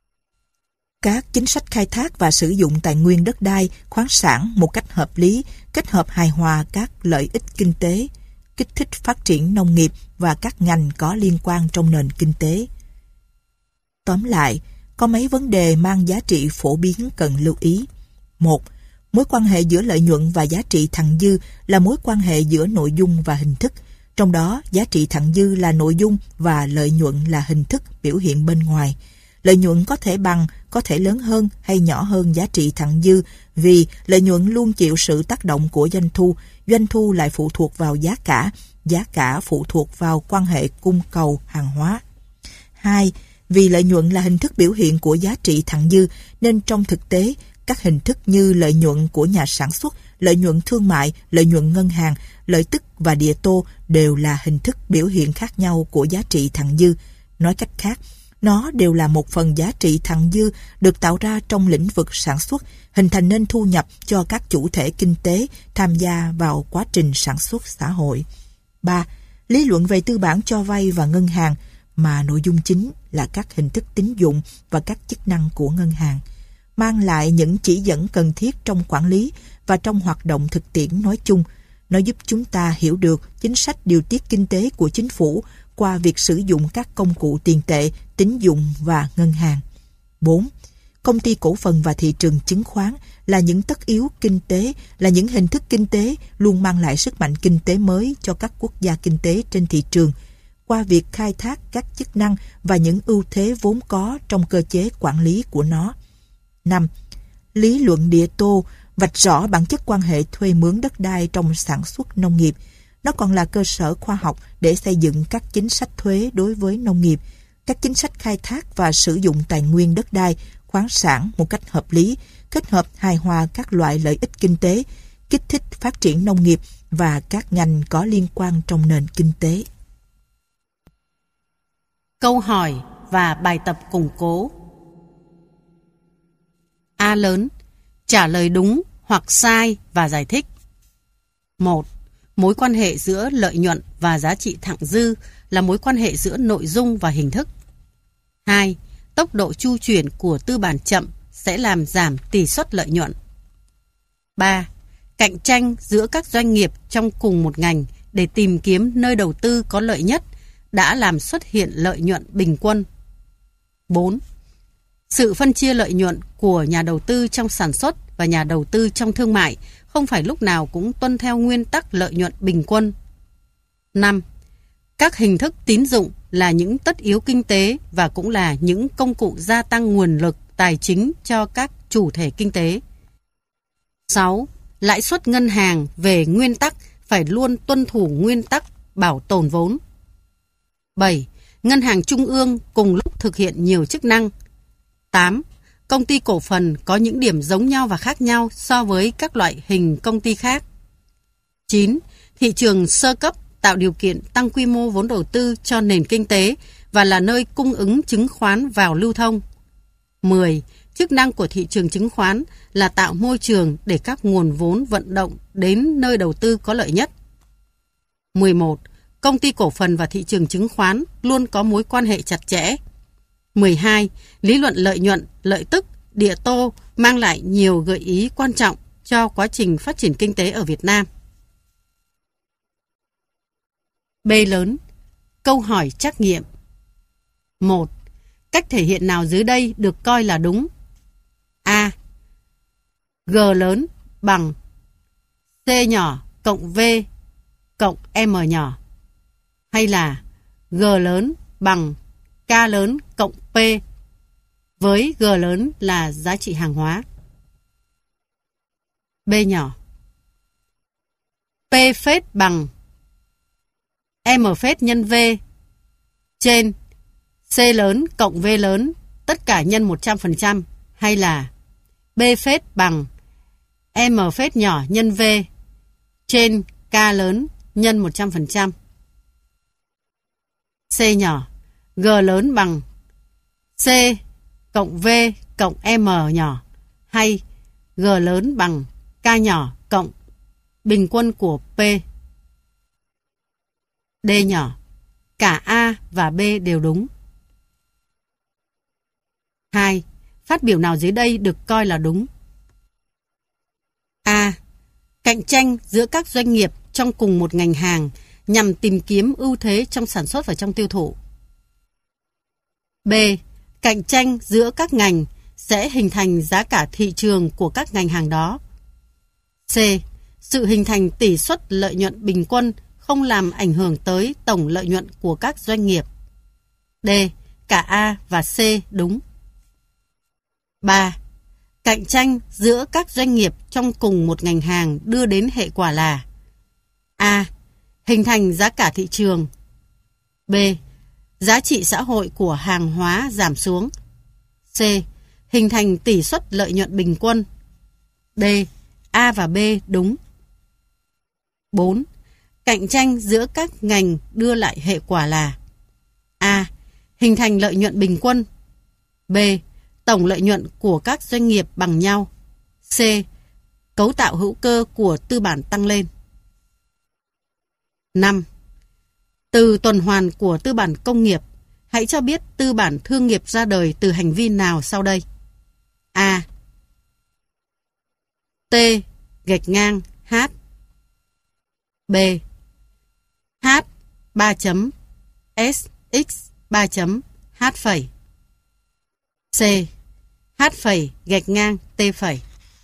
Các chính sách khai thác và sử dụng tài nguyên đất đai, khoáng sản một cách hợp lý, kết hợp hài hòa các lợi ích kinh tế, kích thích phát triển nông nghiệp và các ngành có liên quan trong nền kinh tế. Tóm lại, có mấy vấn đề mang giá trị phổ biến cần lưu ý. 1. Mối quan hệ giữa lợi nhuận và giá trị thặng dư là mối quan hệ giữa nội dung và hình thức. Trong đó, giá trị thặng dư là nội dung và lợi nhuận là hình thức biểu hiện bên ngoài. Lợi nhuận có thể bằng, có thể lớn hơn hay nhỏ hơn giá trị thặng dư vì lợi nhuận luôn chịu sự tác động của doanh thu lại phụ thuộc vào giá cả phụ thuộc vào quan hệ cung cầu hàng hóa. 2. Vì lợi nhuận là hình thức biểu hiện của giá trị thặng dư nên trong thực tế, các hình thức như lợi nhuận của nhà sản xuất, lợi nhuận thương mại, lợi nhuận ngân hàng, lợi tức và địa tô đều là hình thức biểu hiện khác nhau của giá trị thặng dư. Nói cách khác, Nó đều là một phần giá trị thặng dư được tạo ra trong lĩnh vực sản xuất, hình thành nên thu nhập cho các chủ thể kinh tế tham gia vào quá trình sản xuất xã hội. 3. Lý luận về tư bản cho vay và ngân hàng, mà nội dung chính là các hình thức tín dụng và các chức năng của ngân hàng, mang lại những chỉ dẫn cần thiết trong quản lý và trong hoạt động thực tiễn nói chung. Nó giúp chúng ta hiểu được chính sách điều tiết kinh tế của chính phủ qua việc sử dụng các công cụ tiền tệ, tín dụng và ngân hàng. 4. Công ty cổ phần và thị trường chứng khoán là những tất yếu kinh tế, là những hình thức kinh tế luôn mang lại sức mạnh kinh tế mới cho các quốc gia kinh tế trên thị trường, qua việc khai thác các chức năng và những ưu thế vốn có trong cơ chế quản lý của nó. 5. Lý luận địa tô vạch rõ bản chất quan hệ thuê mướn đất đai trong sản xuất nông nghiệp. Nó còn là cơ sở khoa học để xây dựng các chính sách thuế đối với nông nghiệp, các chính sách khai thác và sử dụng tài nguyên đất đai, khoáng sản một cách hợp lý, kết hợp hài hòa các loại lợi ích kinh tế, kích thích phát triển nông nghiệp và các ngành có liên quan trong nền kinh tế. Câu hỏi và bài tập củng cố. A lớn, trả lời đúng hoặc sai và giải thích. 1. Mối quan hệ giữa lợi nhuận và giá trị thặng dư là mối quan hệ giữa nội dung và hình thức. 2. Tốc độ chu chuyển của tư bản chậm sẽ làm giảm tỷ suất lợi nhuận. 3. Cạnh tranh giữa các doanh nghiệp trong cùng một ngành để tìm kiếm nơi đầu tư có lợi nhất đã làm xuất hiện lợi nhuận bình quân. 4. Sự phân chia lợi nhuận của nhà đầu tư trong sản xuất và nhà đầu tư trong thương mại không phải lúc nào cũng tuân theo nguyên tắc lợi nhuận bình quân. 5. Các hình thức tín dụng là những tất yếu kinh tế và cũng là những công cụ gia tăng nguồn lực tài chính cho các chủ thể kinh tế. 6. Lãi suất ngân hàng về nguyên tắc phải luôn tuân thủ nguyên tắc bảo tồn vốn. 7. Ngân hàng trung ương cùng lúc thực hiện nhiều chức năng. 8. Công ty cổ phần có những điểm giống nhau và khác nhau so với các loại hình công ty khác. 9. Thị trường sơ cấp tạo điều kiện tăng quy mô vốn đầu tư cho nền kinh tế và là nơi cung ứng chứng khoán vào lưu thông. 10. Chức năng của thị trường chứng khoán là tạo môi trường để các nguồn vốn vận động đến nơi đầu tư có lợi nhất. 11. Công ty cổ phần và thị trường chứng khoán luôn có mối quan hệ chặt chẽ. 12. Lý luận lợi nhuận, lợi tức, địa tô mang lại nhiều gợi ý quan trọng cho quá trình phát triển kinh tế ở Việt Nam. B lớn. Câu hỏi trắc nghiệm. 1. Cách thể hiện nào dưới đây được coi là đúng? A. G lớn bằng C nhỏ cộng V cộng M nhỏ. Hay là G lớn bằng K lớn cộng P với G lớn là giá trị hàng hóa. B nhỏ. P phết bằng M phết nhân V trên C lớn cộng V lớn tất cả nhân 100%, hay là B phết bằng M phết nhỏ nhân V trên K lớn nhân 100%. C nhỏ. G lớn bằng C cộng V cộng M nhỏ, hay G lớn bằng K nhỏ cộng bình quân của P. D nhỏ. Cả A và B đều đúng. 2. Phát biểu nào dưới đây được coi là đúng? A. Cạnh tranh giữa các doanh nghiệp trong cùng một ngành hàng nhằm tìm kiếm ưu thế trong sản xuất và trong tiêu thụ. B. Cạnh tranh giữa các ngành sẽ hình thành giá cả thị trường của các ngành hàng đó. C. Sự hình thành tỷ suất lợi nhuận bình quân không làm ảnh hưởng tới tổng lợi nhuận của các doanh nghiệp. D. Cả A và C đúng. 3. Cạnh tranh giữa các doanh nghiệp trong cùng một ngành hàng đưa đến hệ quả là: A. Hình thành giá cả thị trường. B. Giá trị xã hội của hàng hóa giảm xuống. C. Hình thành tỷ suất lợi nhuận bình quân. D. A và B đúng. 4. Cạnh tranh giữa các ngành đưa lại hệ quả là: A. Hình thành lợi nhuận bình quân. B. Tổng lợi nhuận của các doanh nghiệp bằng nhau. C. Cấu tạo hữu cơ của tư bản tăng lên. 5. Từ tuần hoàn của tư bản công nghiệp, hãy cho biết tư bản thương nghiệp ra đời từ hành vi nào sau đây? A. T gạch ngang H. B. H 3 chấm S X 3 chấm H phẩy. C. H phẩy gạch ngang T phẩy.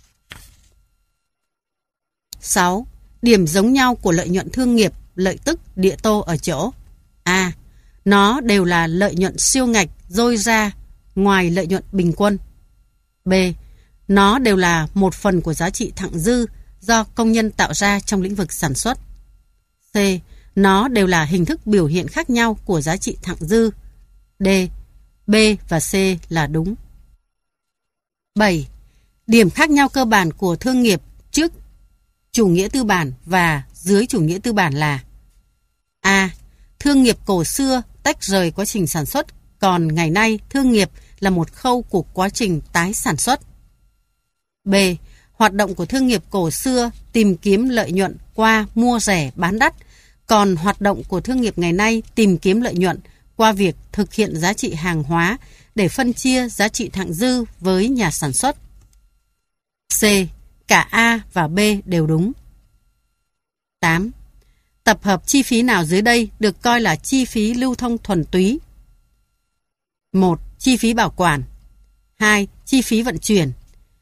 6. Điểm giống nhau của lợi nhuận thương nghiệp, lợi tức, địa tô ở chỗ: A. Nó đều là lợi nhuận siêu ngạch dôi ra ngoài lợi nhuận bình quân. B. Nó đều là một phần của giá trị thặng dư do công nhân tạo ra trong lĩnh vực sản xuất. C. Nó đều là hình thức biểu hiện khác nhau của giá trị thặng dư. D. B và C là đúng. 7. Điểm khác nhau cơ bản của thương nghiệp trước chủ nghĩa tư bản và dưới chủ nghĩa tư bản là: A. Thương nghiệp cổ xưa tách rời quá trình sản xuất, còn ngày nay thương nghiệp là một khâu của quá trình tái sản xuất. B. Hoạt động của thương nghiệp cổ xưa tìm kiếm lợi nhuận qua mua rẻ bán đắt, còn hoạt động của thương nghiệp ngày nay tìm kiếm lợi nhuận qua việc thực hiện giá trị hàng hóa để phân chia giá trị thặng dư với nhà sản xuất. C. Cả A và B đều đúng. 8. Tập hợp chi phí nào dưới đây được coi là chi phí lưu thông thuần túy? 1. Chi phí bảo quản. 2. Chi phí vận chuyển.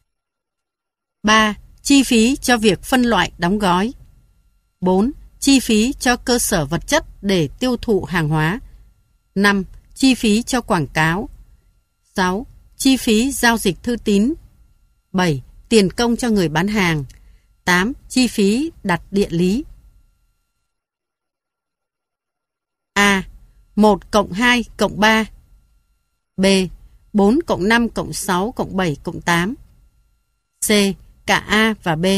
3. Chi phí cho việc phân loại đóng gói. 4. Chi phí cho cơ sở vật chất để tiêu thụ hàng hóa. 5. Chi phí cho quảng cáo. 6. Chi phí giao dịch thư tín. 7. Tiền công cho người bán hàng. 8. Chi phí đặt địa lý. A. 1 cộng 2 cộng 3. B. 4 cộng 5 cộng 6 cộng 7 cộng 8. C. Cả A và B.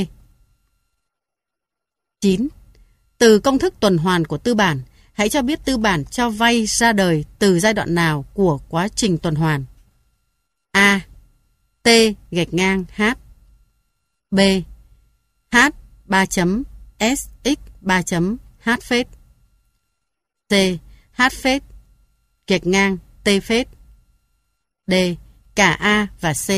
9. Từ công thức tuần hoàn của tư bản, hãy cho biết tư bản cho vay ra đời từ giai đoạn nào của quá trình tuần hoàn? A. T gạch ngang H. B. H 3 chấm S X 3 chấm H phết. C. H phết gạch ngang T phết. D. Cả A và C.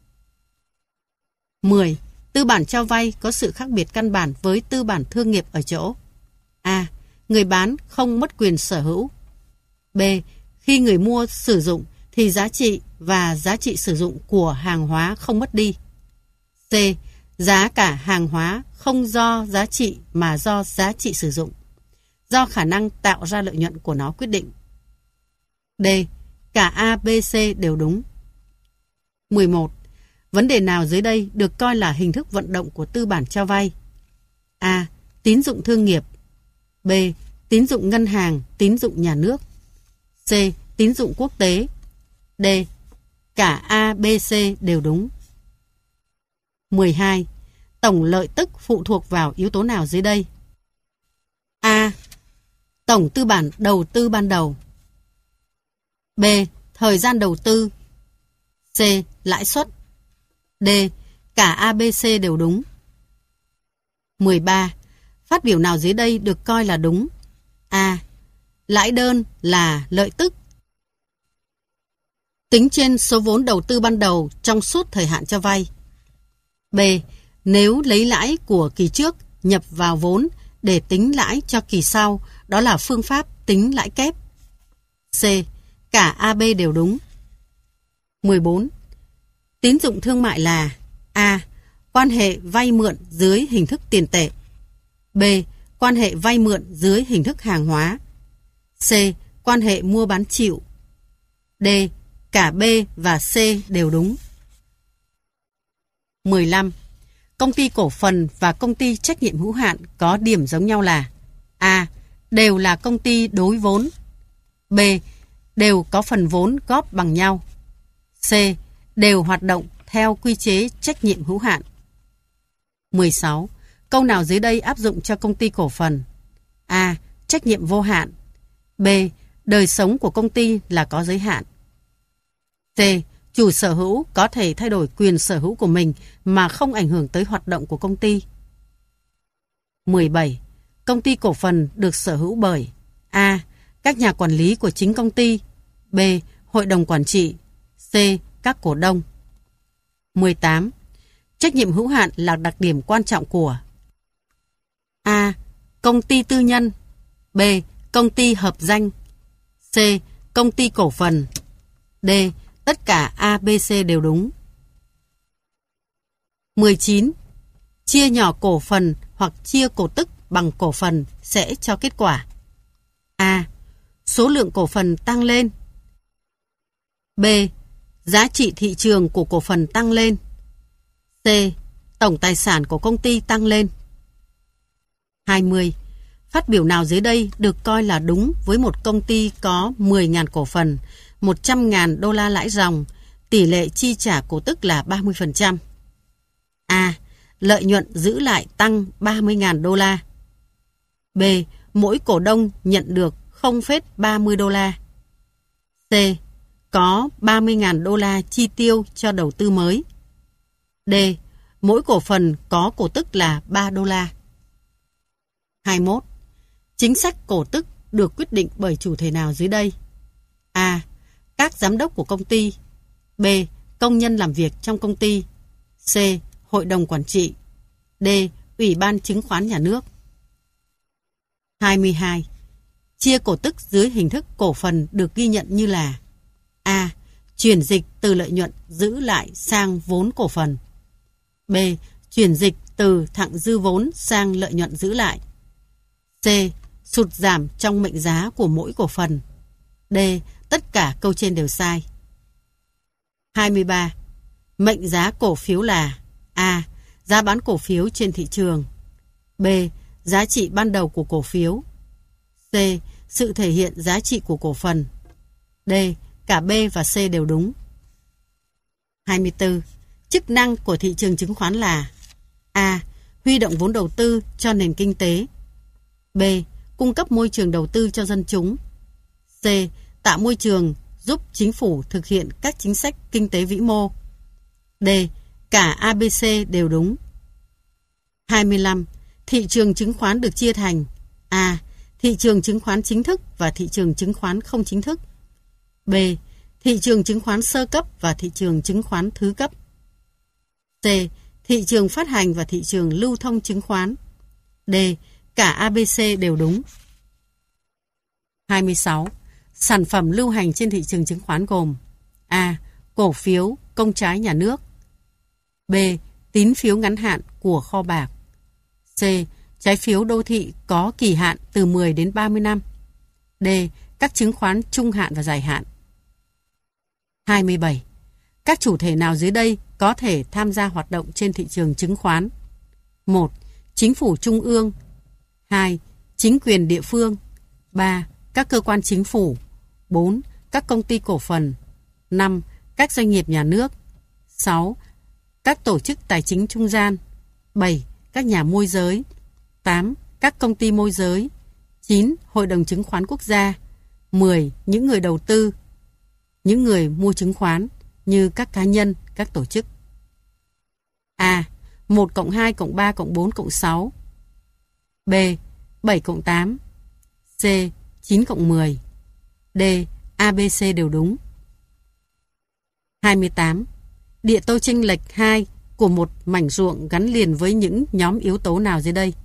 10. Tư bản cho vay có sự khác biệt căn bản với tư bản thương nghiệp ở chỗ: A. Người bán không mất quyền sở hữu. B. Khi người mua sử dụng thì giá trị và giá trị sử dụng của hàng hóa không mất đi. C. Giá cả hàng hóa không do giá trị mà do giá trị sử dụng, do khả năng tạo ra lợi nhuận của nó quyết định. D. Cả A, B, C đều đúng. 11. Vấn đề nào dưới đây được coi là hình thức vận động của tư bản cho vay? A. Tín dụng thương nghiệp. B. Tín dụng ngân hàng, tín dụng nhà nước. C. Tín dụng quốc tế. D. Cả A, B, C đều đúng. 12. Tổng lợi tức phụ thuộc vào yếu tố nào dưới đây? A. Tổng tư bản đầu tư ban đầu. B. Thời gian đầu tư. C. Lãi suất. D. Cả A, B, C đều đúng. 13. Phát biểu nào dưới đây được coi là đúng? A. Lãi đơn là lợi tức tính trên số vốn đầu tư ban đầu trong suốt thời hạn cho vay. B. Nếu lấy lãi của kỳ trước nhập vào vốn để tính lãi cho kỳ sau, đó là phương pháp tính lãi kép. C. Cả A, B đều đúng. 14. Tín dụng thương mại là: A. Quan hệ vay mượn dưới hình thức tiền tệ. B. Quan hệ vay mượn dưới hình thức hàng hóa. C. Quan hệ mua bán chịu. D. Cả B và C đều đúng. 15. Công ty cổ phần và công ty trách nhiệm hữu hạn có điểm giống nhau là: A. Đều là công ty đối vốn. B. Đều có phần vốn góp bằng nhau. C. Đều hoạt động theo quy chế trách nhiệm hữu hạn. 16. Câu nào dưới đây áp dụng cho công ty cổ phần? A. Trách nhiệm vô hạn. B. đời sống của công ty là có giới hạn. C. Chủ sở hữu có thể thay đổi quyền sở hữu của mình mà không ảnh hưởng tới hoạt động của công ty. 17. Công ty cổ phần được sở hữu bởi A. Các nhà quản lý của chính công ty, B. Hội đồng quản trị, C. Các cổ đông. 18. Trách nhiệm hữu hạn là đặc điểm quan trọng của A. Công ty tư nhân, B. Công ty hợp danh, C. Công ty cổ phần, D. Tất cả A, B, C đều đúng. 19. Chia nhỏ cổ phần hoặc chia cổ tức bằng cổ phần sẽ cho kết quả A. Số lượng cổ phần tăng lên, B. Giá trị thị trường của cổ phần tăng lên, C. Tổng tài sản của công ty tăng lên. 20. Phát biểu nào dưới đây được coi là đúng với một công ty có 10.000 cổ phần, 100.000 đô la lãi ròng, tỷ lệ chi trả cổ tức là 30%. A. Lợi nhuận giữ lại tăng 30.000 đô la. B. Mỗi cổ đông nhận được 0,30 đô la. C. Có 30.000 đô la chi tiêu cho đầu tư mới. D. Mỗi cổ phần có cổ tức là 3 đô la. 21. Chính sách cổ tức được quyết định bởi chủ thể nào dưới đây? A. Các giám đốc của công ty, B. Công nhân làm việc trong công ty, C. Hội đồng quản trị, D. Ủy ban chứng khoán nhà nước. 22. Chia cổ tức dưới hình thức cổ phần được ghi nhận như là A. Chuyển dịch từ lợi nhuận giữ lại sang vốn cổ phần, B. Chuyển dịch từ thặng dư vốn sang lợi nhuận giữ lại, C. Sụt giảm trong mệnh giá của mỗi cổ phần, D. Tất cả câu trên đều sai. 23. Mệnh giá cổ phiếu là A. Giá bán cổ phiếu trên thị trường, B. Giá trị ban đầu của cổ phiếu, C. Sự thể hiện giá trị của cổ phần, D. Cả B và C đều đúng. 24. Chức năng của thị trường chứng khoán là A. Huy động vốn đầu tư cho nền kinh tế, B. Cung cấp môi trường đầu tư cho dân chúng, C. Tạo môi trường giúp chính phủ thực hiện các chính sách kinh tế vĩ mô, D. Cả ABC đều đúng. 25. Thị trường chứng khoán được chia thành A. Thị trường chứng khoán chính thức và thị trường chứng khoán không chính thức, B. Thị trường chứng khoán sơ cấp và thị trường chứng khoán thứ cấp, C. Thị trường phát hành và thị trường lưu thông chứng khoán, D. Cả ABC đều đúng. 26. Sản phẩm lưu hành trên thị trường chứng khoán gồm A. Cổ phiếu công trái nhà nước, B. Tín phiếu ngắn hạn của kho bạc, C. Trái phiếu đô thị có kỳ hạn từ 10 đến 30 năm, D. Các chứng khoán trung hạn và dài hạn. 27. Các chủ thể nào dưới đây có thể tham gia hoạt động trên thị trường chứng khoán? 1. Chính phủ trung ương, 2. Chính quyền địa phương, 3. Các cơ quan chính phủ, 4. Các công ty cổ phần, 5. Các doanh nghiệp nhà nước, 6. Các tổ chức tài chính trung gian, 7. Các nhà môi giới, 8. Các công ty môi giới, 9. Hội đồng chứng khoán quốc gia, 10. Những người đầu tư, những người mua chứng khoán như các cá nhân, các tổ chức. A. 1 cộng 2 cộng 3 cộng 4 cộng 6, B. 7 cộng 8, C. 9 cộng 10, D. A, B, C đều đúng. 28. Địa tô chênh lệch 2 của một mảnh ruộng gắn liền với những nhóm yếu tố nào dưới đây?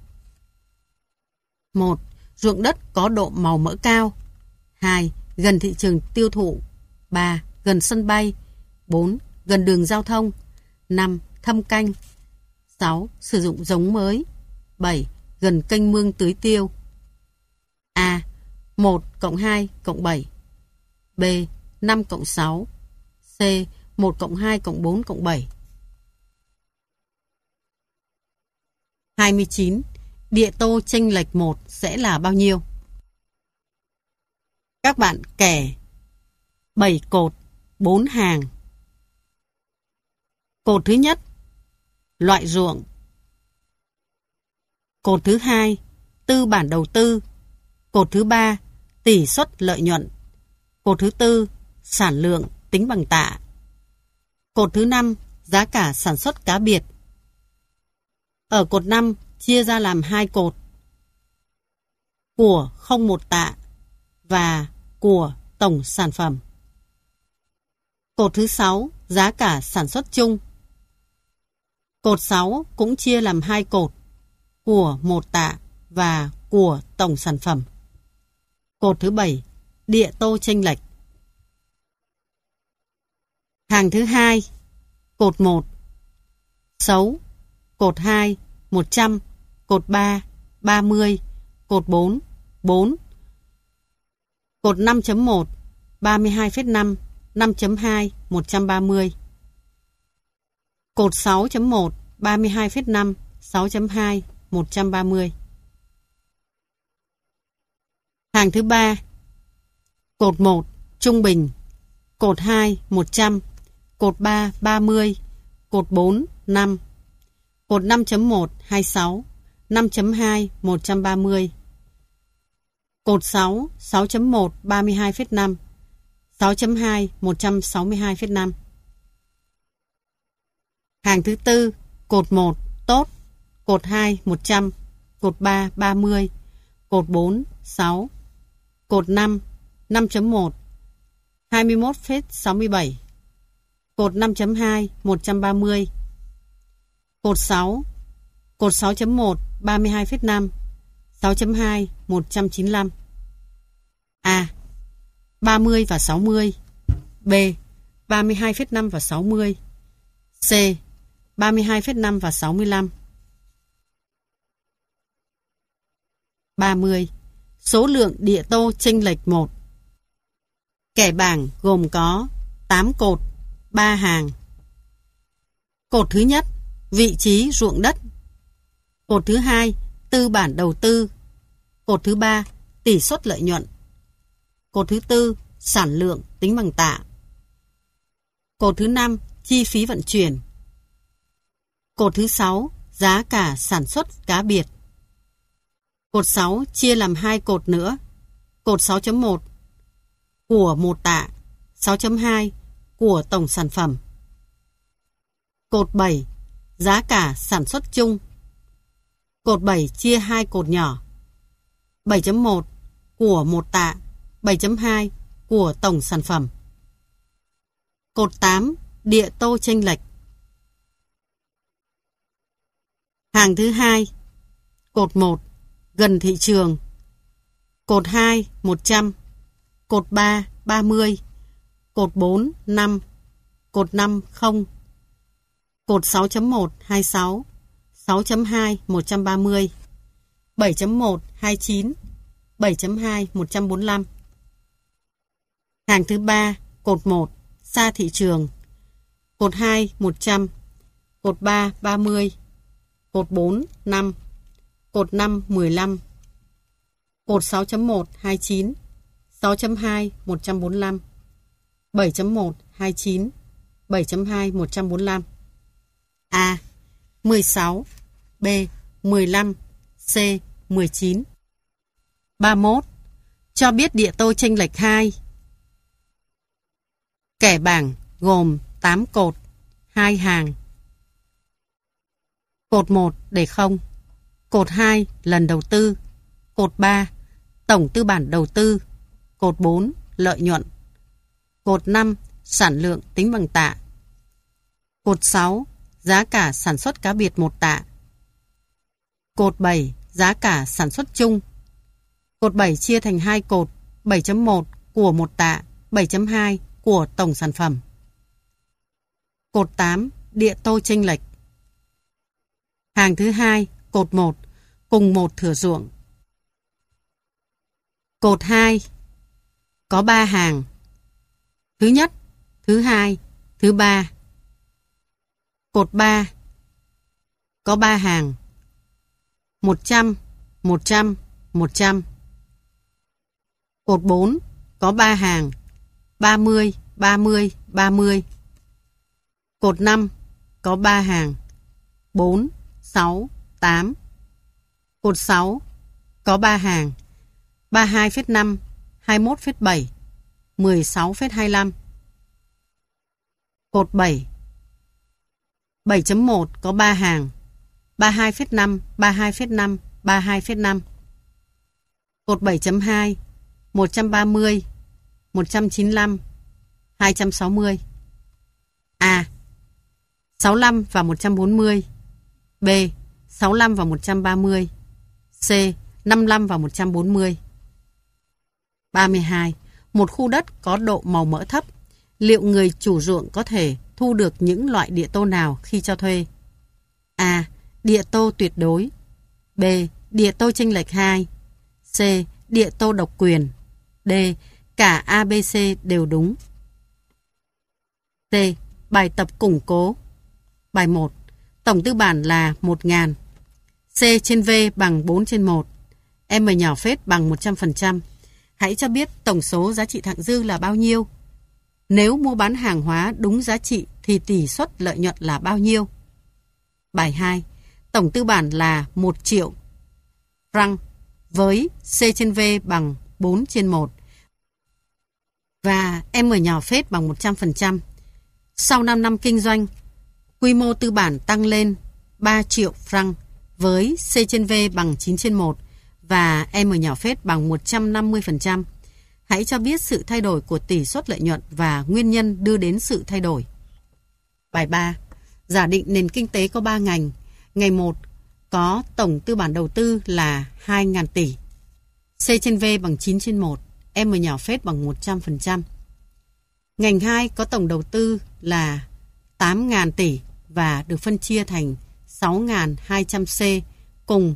1. Ruộng đất có độ màu mỡ cao, 2. Gần thị trường tiêu thụ, 3. Gần sân bay, 4. Gần đường giao thông, 5. Thâm canh, 6. Sử dụng giống mới, 7. Gần kênh mương tưới tiêu. A. 1 cộng 2 cộng 7, B. 5 cộng 6, C. 1 cộng 2 cộng 4 cộng 7. 29. Địa tô chênh lệch 1 sẽ là bao nhiêu? Các bạn kẻ 7 cột, 4 hàng. Cột thứ nhất, loại ruộng. Cột thứ hai, tư bản đầu tư. Cột thứ ba, tỷ suất lợi nhuận. Cột thứ tư, sản lượng tính bằng tạ. Cột thứ 5, giá cả sản xuất cá biệt. Ở cột 5 chia ra làm 2 cột. Của không một tạ và của tổng sản phẩm. Cột thứ 6, giá cả sản xuất chung. Cột 6 cũng chia làm 2 cột. Của một tạ và của tổng sản phẩm. Cột thứ 7, địa tô chênh lệch. Hàng thứ 2, cột 1, xấu, cột 2, 100, cột 3, 30, cột 4, 4, cột 5.1, 32,5, 5.2, 130, cột 6.1, 32,5, 6.2, 130. Hàng thứ 3, cột 1, trung bình, cột 2, 100, cột 3, 30, cột 4, 5, cột 5.1, 26, 5.2, 130, cột 6, 6.1, 32,5, 6.2, 162,5. Hàng thứ 4, cột 1, tốt, cột 2, 100, cột 3, 30, cột 4, 6, cột 5, 5.1, 21,67, cột 5.2, 130, cột 6, cột 6.1, 32,5, 6.2, 195. A. 30 và 60. B. 32,5 và 60. C. 32,5 và 65. 30. Số lượng địa tô chênh lệch 1. Kẻ bảng gồm có 8 cột, 3 hàng. Cột thứ nhất, vị trí ruộng đất. Cột thứ hai, tư bản đầu tư. Cột thứ ba, tỷ suất lợi nhuận. Cột thứ tư, sản lượng tính bằng tạ. Cột thứ 5, chi phí vận chuyển. Cột thứ 6, giá cả sản xuất cá biệt. Cột 6 chia làm 2 cột nữa. Cột 6.1, của một tạ. 6.2, của tổng sản phẩm. Cột 7, giá cả sản xuất chung. Cột 7 chia 2 cột nhỏ. 7.1, của một tạ. 7.2, của tổng sản phẩm. Cột 8, địa tô chênh lệch. Hàng thứ 2, cột 1, gần thị trường. Cột 2, 100. Cột 3, 30. Cột 4, 5. Cột 5, 0. Cột 6.1, 26. 6.2, 130. 7.1, 29. 7.2, 145. Hàng thứ 3, cột 1, xa thị trường. Cột 2, 100. Cột 3, 30. Cột 4, 5. Cột 5, 15. Cột 6.1, 29. 6.2, 145. 7.1, 29. 7.2, 145. A. 16. B. 15. C. 19. 31. Cho biết địa tô chênh lệch 2. Kẻ bảng gồm 8 cột, 2 hàng. Cột 1 để không. Cột 2 lần đầu tư. Cột 3 tổng tư bản đầu tư. Cột 4 lợi nhuận. Cột 5 sản lượng tính bằng tạ. Cột 6 giá cả sản xuất cá biệt 1 tạ. Cột 7 giá cả sản xuất chung. Cột 7 chia thành 2 cột. 7.1 của 1 tạ. 7.2 của tổng sản phẩm. Cột 8 địa tô chênh lệch. Hàng thứ 2, cột 1, cùng 1 thửa ruộng. Cột 2 có 3 hàng. Thứ nhất, thứ hai, thứ ba. Cột 3 có 3 hàng. 100, 100, 100. Cột 4 có 3 hàng. 30, 30, 30. Cột 5 có 3 hàng. 4, 6, 8. Cột 6 có 3 hàng. 32,5, 21,7, 16,25. Cột 7. 7.1 có 3 hàng, 32,5, 32,5, 32,5. Cột 7.2, 130, 195, 260. A. 65 và 140. B. 65 và 130. C. 55 và 140. 32. Một khu đất có độ màu mỡ thấp. Liệu người chủ ruộng có thể thu được những loại địa tô nào khi cho thuê? A. Địa tô tuyệt đối. B. Địa tô chênh lệch 2. C. Địa tô độc quyền. D. Cả A, B, C đều đúng. C. Bài tập củng cố. Bài 1. Tổng tư bản là 1.000. C trên V bằng 4 trên 1. M nhỏ phết bằng 100%. Hãy cho biết tổng số giá trị thặng dư là bao nhiêu? Nếu mua bán hàng hóa đúng giá trị thì tỷ suất lợi nhuận là bao nhiêu? Bài 2. Tổng tư bản là 1 triệu franc với C trên V bằng 4 trên 1 và M nhỏ phết bằng 100%. Sau 5 năm kinh doanh, quy mô tư bản tăng lên 3 triệu franc với C trên V bằng 9 trên 1 và M nhỏ phết bằng 150%. Hãy cho biết sự thay đổi của tỷ suất lợi nhuận và nguyên nhân đưa đến sự thay đổi. Bài 3. Giả định nền kinh tế có 3 ngành. Ngành 1 có tổng tư bản đầu tư là 2.000 tỷ. C trên V bằng 9 trên 1, M nhỏ phết bằng 100%. Ngành 2 có tổng đầu tư là 8.000 tỷ và được phân chia thành 6.200 C cùng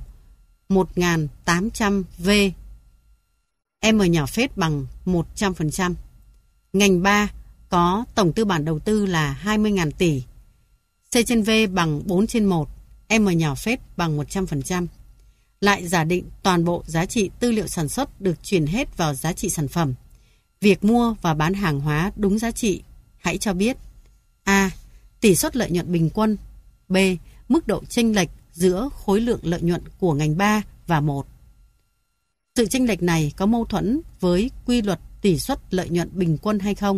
1.800 V. M nhỏ phết bằng 100%. Ngành 3 có tổng tư bản đầu tư là 20.000 tỷ. C trên V bằng 4 trên 1, M nhỏ phết bằng 100%. Lại giả định toàn bộ giá trị tư liệu sản xuất được chuyển hết vào giá trị sản phẩm. Việc mua và bán hàng hóa đúng giá trị. Hãy cho biết A. Tỷ suất lợi nhuận bình quân. B. Mức độ chênh lệch giữa khối lượng lợi nhuận của ngành 3 và 1. Sự chênh lệch này có mâu thuẫn với quy luật tỷ suất lợi nhuận bình quân hay không?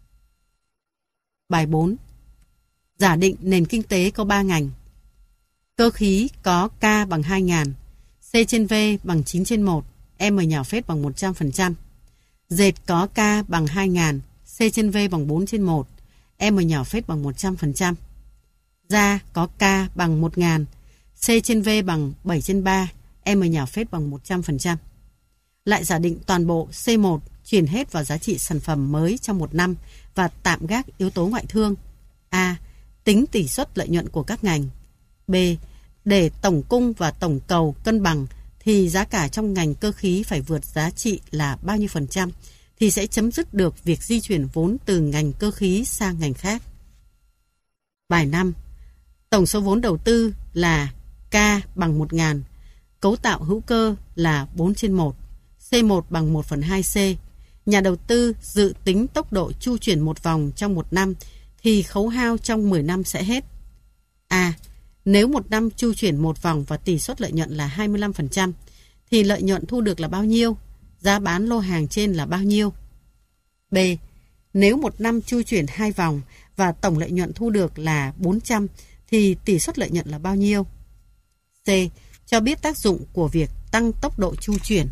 Bài 4. Giả định nền kinh tế có 3 ngành. Cơ khí có K bằng 2.000, C trên V bằng 9 trên 1, M nhỏ phết bằng 100%. Dệt có K bằng 2.000, C trên V bằng 4 trên 1, M nhỏ phết bằng 100%. Da có K bằng 1.000, C trên V bằng 7 trên 3, M nhỏ phết bằng 100%. Lại giả định toàn bộ C1 chuyển hết vào giá trị sản phẩm mới trong 1 năm và tạm gác yếu tố ngoại thương. A. Tính tỷ suất lợi nhuận của các ngành. B. Để tổng cung và tổng cầu cân bằng thì giá cả trong ngành cơ khí phải vượt giá trị là bao nhiêu % thì sẽ chấm dứt được việc di chuyển vốn từ ngành cơ khí sang ngành khác. Bài 5. Tổng số vốn đầu tư là K bằng 1.000, cấu tạo hữu cơ là 4 trên 1, C1 bằng 1/2 C. Nhà đầu tư dự tính tốc độ chu chuyển một vòng trong 1 năm thì khấu hao trong 10 năm sẽ hết. A. Nếu 1 năm chu chuyển một vòng và tỷ suất lợi nhuận là 25% thì lợi nhuận thu được là bao nhiêu? Giá bán lô hàng trên là bao nhiêu? B. Nếu 1 năm chu chuyển 2 vòng và tổng lợi nhuận thu được là 400 thì tỷ suất lợi nhuận là bao nhiêu? C. Cho biết tác dụng của việc tăng tốc độ chu chuyển.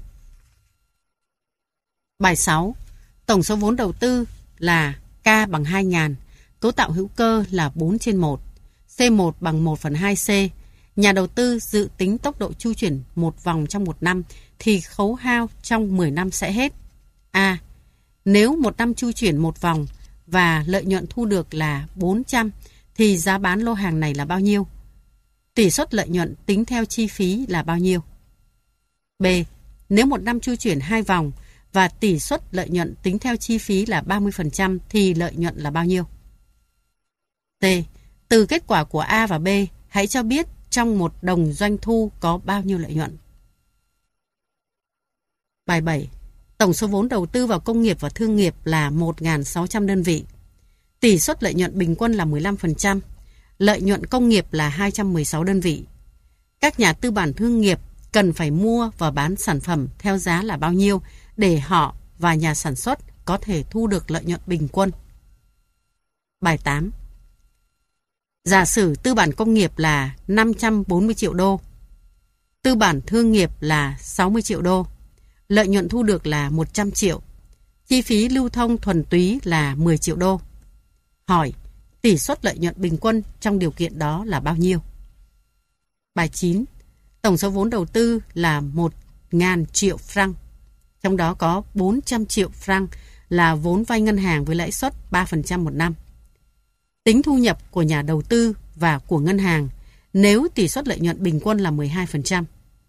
Bài 6. Tổng số vốn đầu tư là K bằng 2.000, cấu tạo hữu cơ là 4 trên 1, C1 bằng 1/2 C. Nhà đầu tư dự tính tốc độ chu chuyển một vòng trong 1 năm thì khấu hao trong 10 năm sẽ hết. A. Nếu 1 năm chu chuyển một vòng và lợi nhuận thu được là 400 thì giá bán lô hàng này là bao nhiêu? Tỷ suất lợi nhuận tính theo chi phí là bao nhiêu? B. Nếu 1 năm chu chuyển 2 vòng và tỷ suất lợi nhuận tính theo chi phí là 30% thì lợi nhuận là bao nhiêu? T. Từ kết quả của A và B, hãy cho biết trong 1 đồng doanh thu có bao nhiêu lợi nhuận. Bài 7. Tổng số vốn đầu tư vào công nghiệp và thương nghiệp là 1.600 đơn vị. Tỷ suất lợi nhuận bình quân là 15%. Lợi nhuận công nghiệp là 216 đơn vị. Các nhà tư bản thương nghiệp cần phải mua và bán sản phẩm theo giá là bao nhiêu để họ và nhà sản xuất có thể thu được lợi nhuận bình quân. Bài 8. Giả sử tư bản công nghiệp là 540 triệu đô, tư bản thương nghiệp là 60 triệu đô, lợi nhuận thu được là 100 triệu, chi phí lưu thông thuần túy là 10 triệu đô. Hỏi, tỷ suất lợi nhuận bình quân trong điều kiện đó là bao nhiêu? Bài 9. Tổng số vốn đầu tư là 1.000 triệu franc, trong đó có 400 triệu franc là vốn vay ngân hàng với lãi suất 3% một năm. Tính thu nhập của nhà đầu tư và của ngân hàng nếu tỷ suất lợi nhuận bình quân là 12%.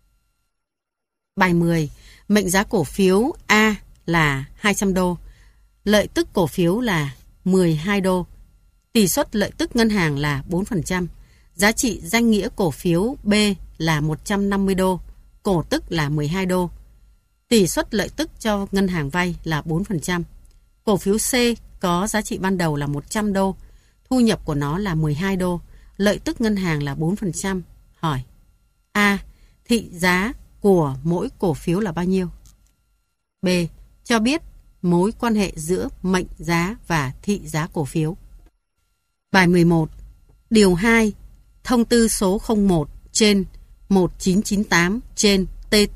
Bài 10. Mệnh giá cổ phiếu A là 200 đô, lợi tức cổ phiếu là 12 đô, tỷ suất lợi tức ngân hàng là 4%, giá trị danh nghĩa cổ phiếu B là 150 đô, cổ tức là 12 đô, tỷ suất lợi tức cho ngân hàng vay là 4%. Cổ phiếu C có giá trị ban đầu là 100 đô, thu nhập của nó là 12 đô, lợi tức ngân hàng là 4%. Hỏi, A. Thị giá của mỗi cổ phiếu là bao nhiêu? B. Cho biết mối quan hệ giữa mệnh giá và thị giá cổ phiếu. Bài 11. Điều 2. Thông tư số 01 trên 1998 trên TT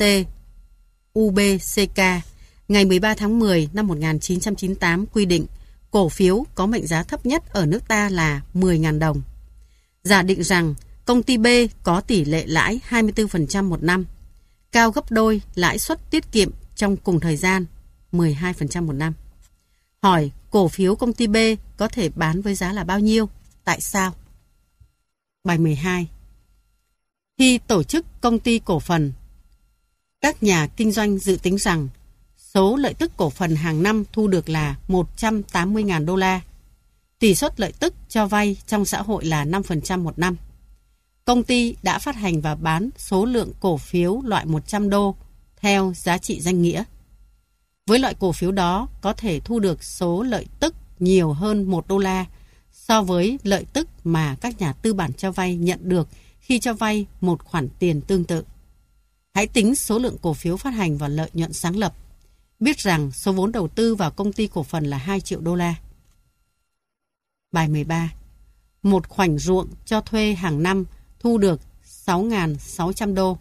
UBCK ngày 13 tháng 10 năm 1998 quy định cổ phiếu có mệnh giá thấp nhất ở nước ta là 10.000 đồng. Giả định rằng công ty B có tỷ lệ lãi 24% một năm, cao gấp đôi lãi suất tiết kiệm trong cùng thời gian 12% một năm. Hỏi cổ phiếu công ty B có thể bán với giá là bao nhiêu? Tại sao? Bài 12. Khi tổ chức công ty cổ phần, các nhà kinh doanh dự tính rằng số lợi tức cổ phần hàng năm thu được là 180.000 đô la. Tỷ suất lợi tức cho vay trong xã hội là 5% một năm. Công ty đã phát hành và bán số lượng cổ phiếu loại 100 đô theo giá trị danh nghĩa. Với loại cổ phiếu đó có thể thu được số lợi tức nhiều hơn 1 đô la so với lợi tức mà các nhà tư bản cho vay nhận được khi cho vay một khoản tiền tương tự. Hãy tính số lượng cổ phiếu phát hành và lợi nhuận sáng lập. Biết rằng số vốn đầu tư vào công ty cổ phần là 2 triệu đô la. Bài 13. Một khoảnh ruộng cho thuê hàng năm thu được 6.600 đô.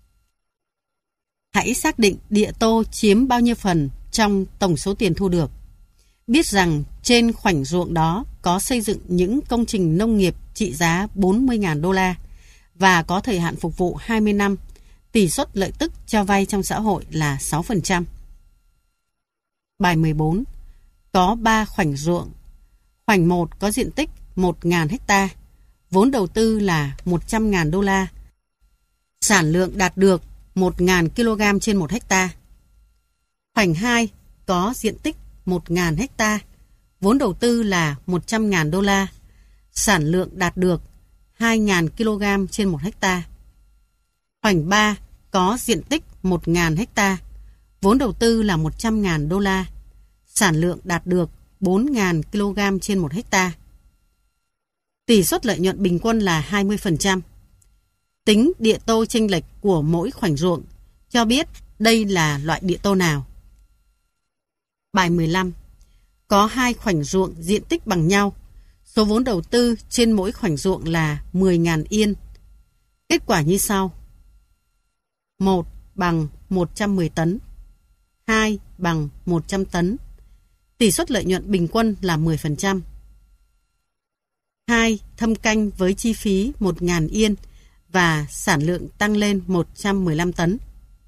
Hãy xác định địa tô chiếm bao nhiêu phần trong tổng số tiền thu được. Biết rằng trên khoảnh ruộng đó có xây dựng những công trình nông nghiệp trị giá 40.000 đô la và có thời hạn phục vụ 20 năm. Tỷ suất lợi tức cho vay trong xã hội là 6%. Bài 14. Có 3 khoảnh ruộng. Khoảnh 1 có diện tích 1.000 ha, vốn đầu tư là 100.000 đô la. Sản lượng đạt được 1.000 kg trên 1 ha. Khoảnh 2 có diện tích 1.000 ha, vốn đầu tư là 100.000 đô la. Sản lượng đạt được 2.000 kg trên 1 ha. Khoảnh 3 có diện tích 1.000 ha, vốn đầu tư là 100.000 đô la. Sản lượng đạt được 4.000 kg trên 1 ha. Tỷ suất lợi nhuận bình quân là 20%. Tính địa tô chênh lệch của mỗi khoảnh ruộng, cho biết đây là loại địa tô nào. Bài 15. Có 2 khoảnh ruộng diện tích bằng nhau. Số vốn đầu tư trên mỗi khoảnh ruộng là 10.000 yên. Kết quả như sau. 1 bằng 110 tấn. 2 bằng 100 tấn. Tỷ suất lợi nhuận bình quân là 10%. 2. Thâm canh với chi phí 1.000 yên và sản lượng tăng lên 115 tấn.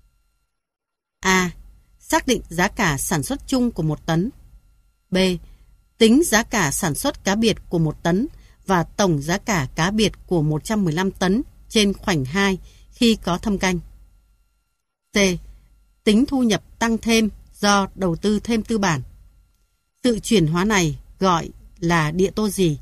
A. Xác định giá cả sản xuất chung của 1 tấn. B. Tính giá cả sản xuất cá biệt của 1 tấn và tổng giá cả cá biệt của 115 tấn trên khoảnh 2 khi có thâm canh. C. Tính thu nhập tăng thêm do đầu tư thêm tư bản. Sự chuyển hóa này gọi là địa tô gì?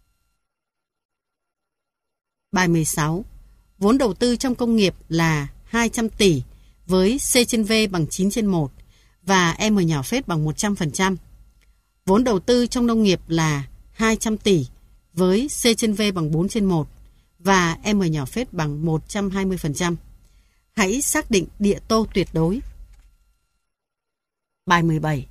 Bài 16. Vốn đầu tư trong công nghiệp là 200 tỷ với C trên V bằng 9/1 và M nhỏ phết bằng 100%. Vốn đầu tư trong nông nghiệp là 200 tỷ với C trên V bằng 4/1 và M nhỏ phết bằng 120%. Hãy xác định địa tô tuyệt đối. Bài 17.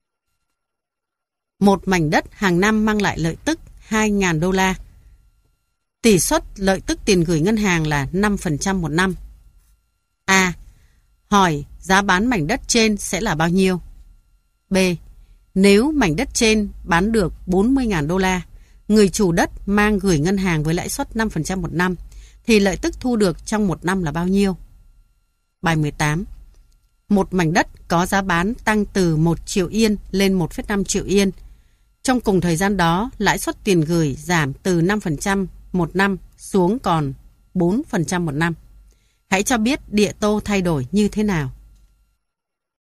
Một mảnh đất hàng năm mang lại lợi tức 2.000 đô la. Tỷ suất lợi tức tiền gửi ngân hàng là 5% một năm. A. Hỏi giá bán mảnh đất trên sẽ là bao nhiêu? B. Nếu mảnh đất trên bán được 40.000 đô la, người chủ đất mang gửi ngân hàng với lãi suất 5% một năm, thì lợi tức thu được trong một năm là bao nhiêu? Bài 18. Một mảnh đất có giá bán tăng từ 1 triệu yên lên 1,5 triệu yên. Trong cùng thời gian đó, lãi suất tiền gửi giảm từ 5% một năm xuống còn 4% một năm. Hãy cho biết địa tô thay đổi như thế nào.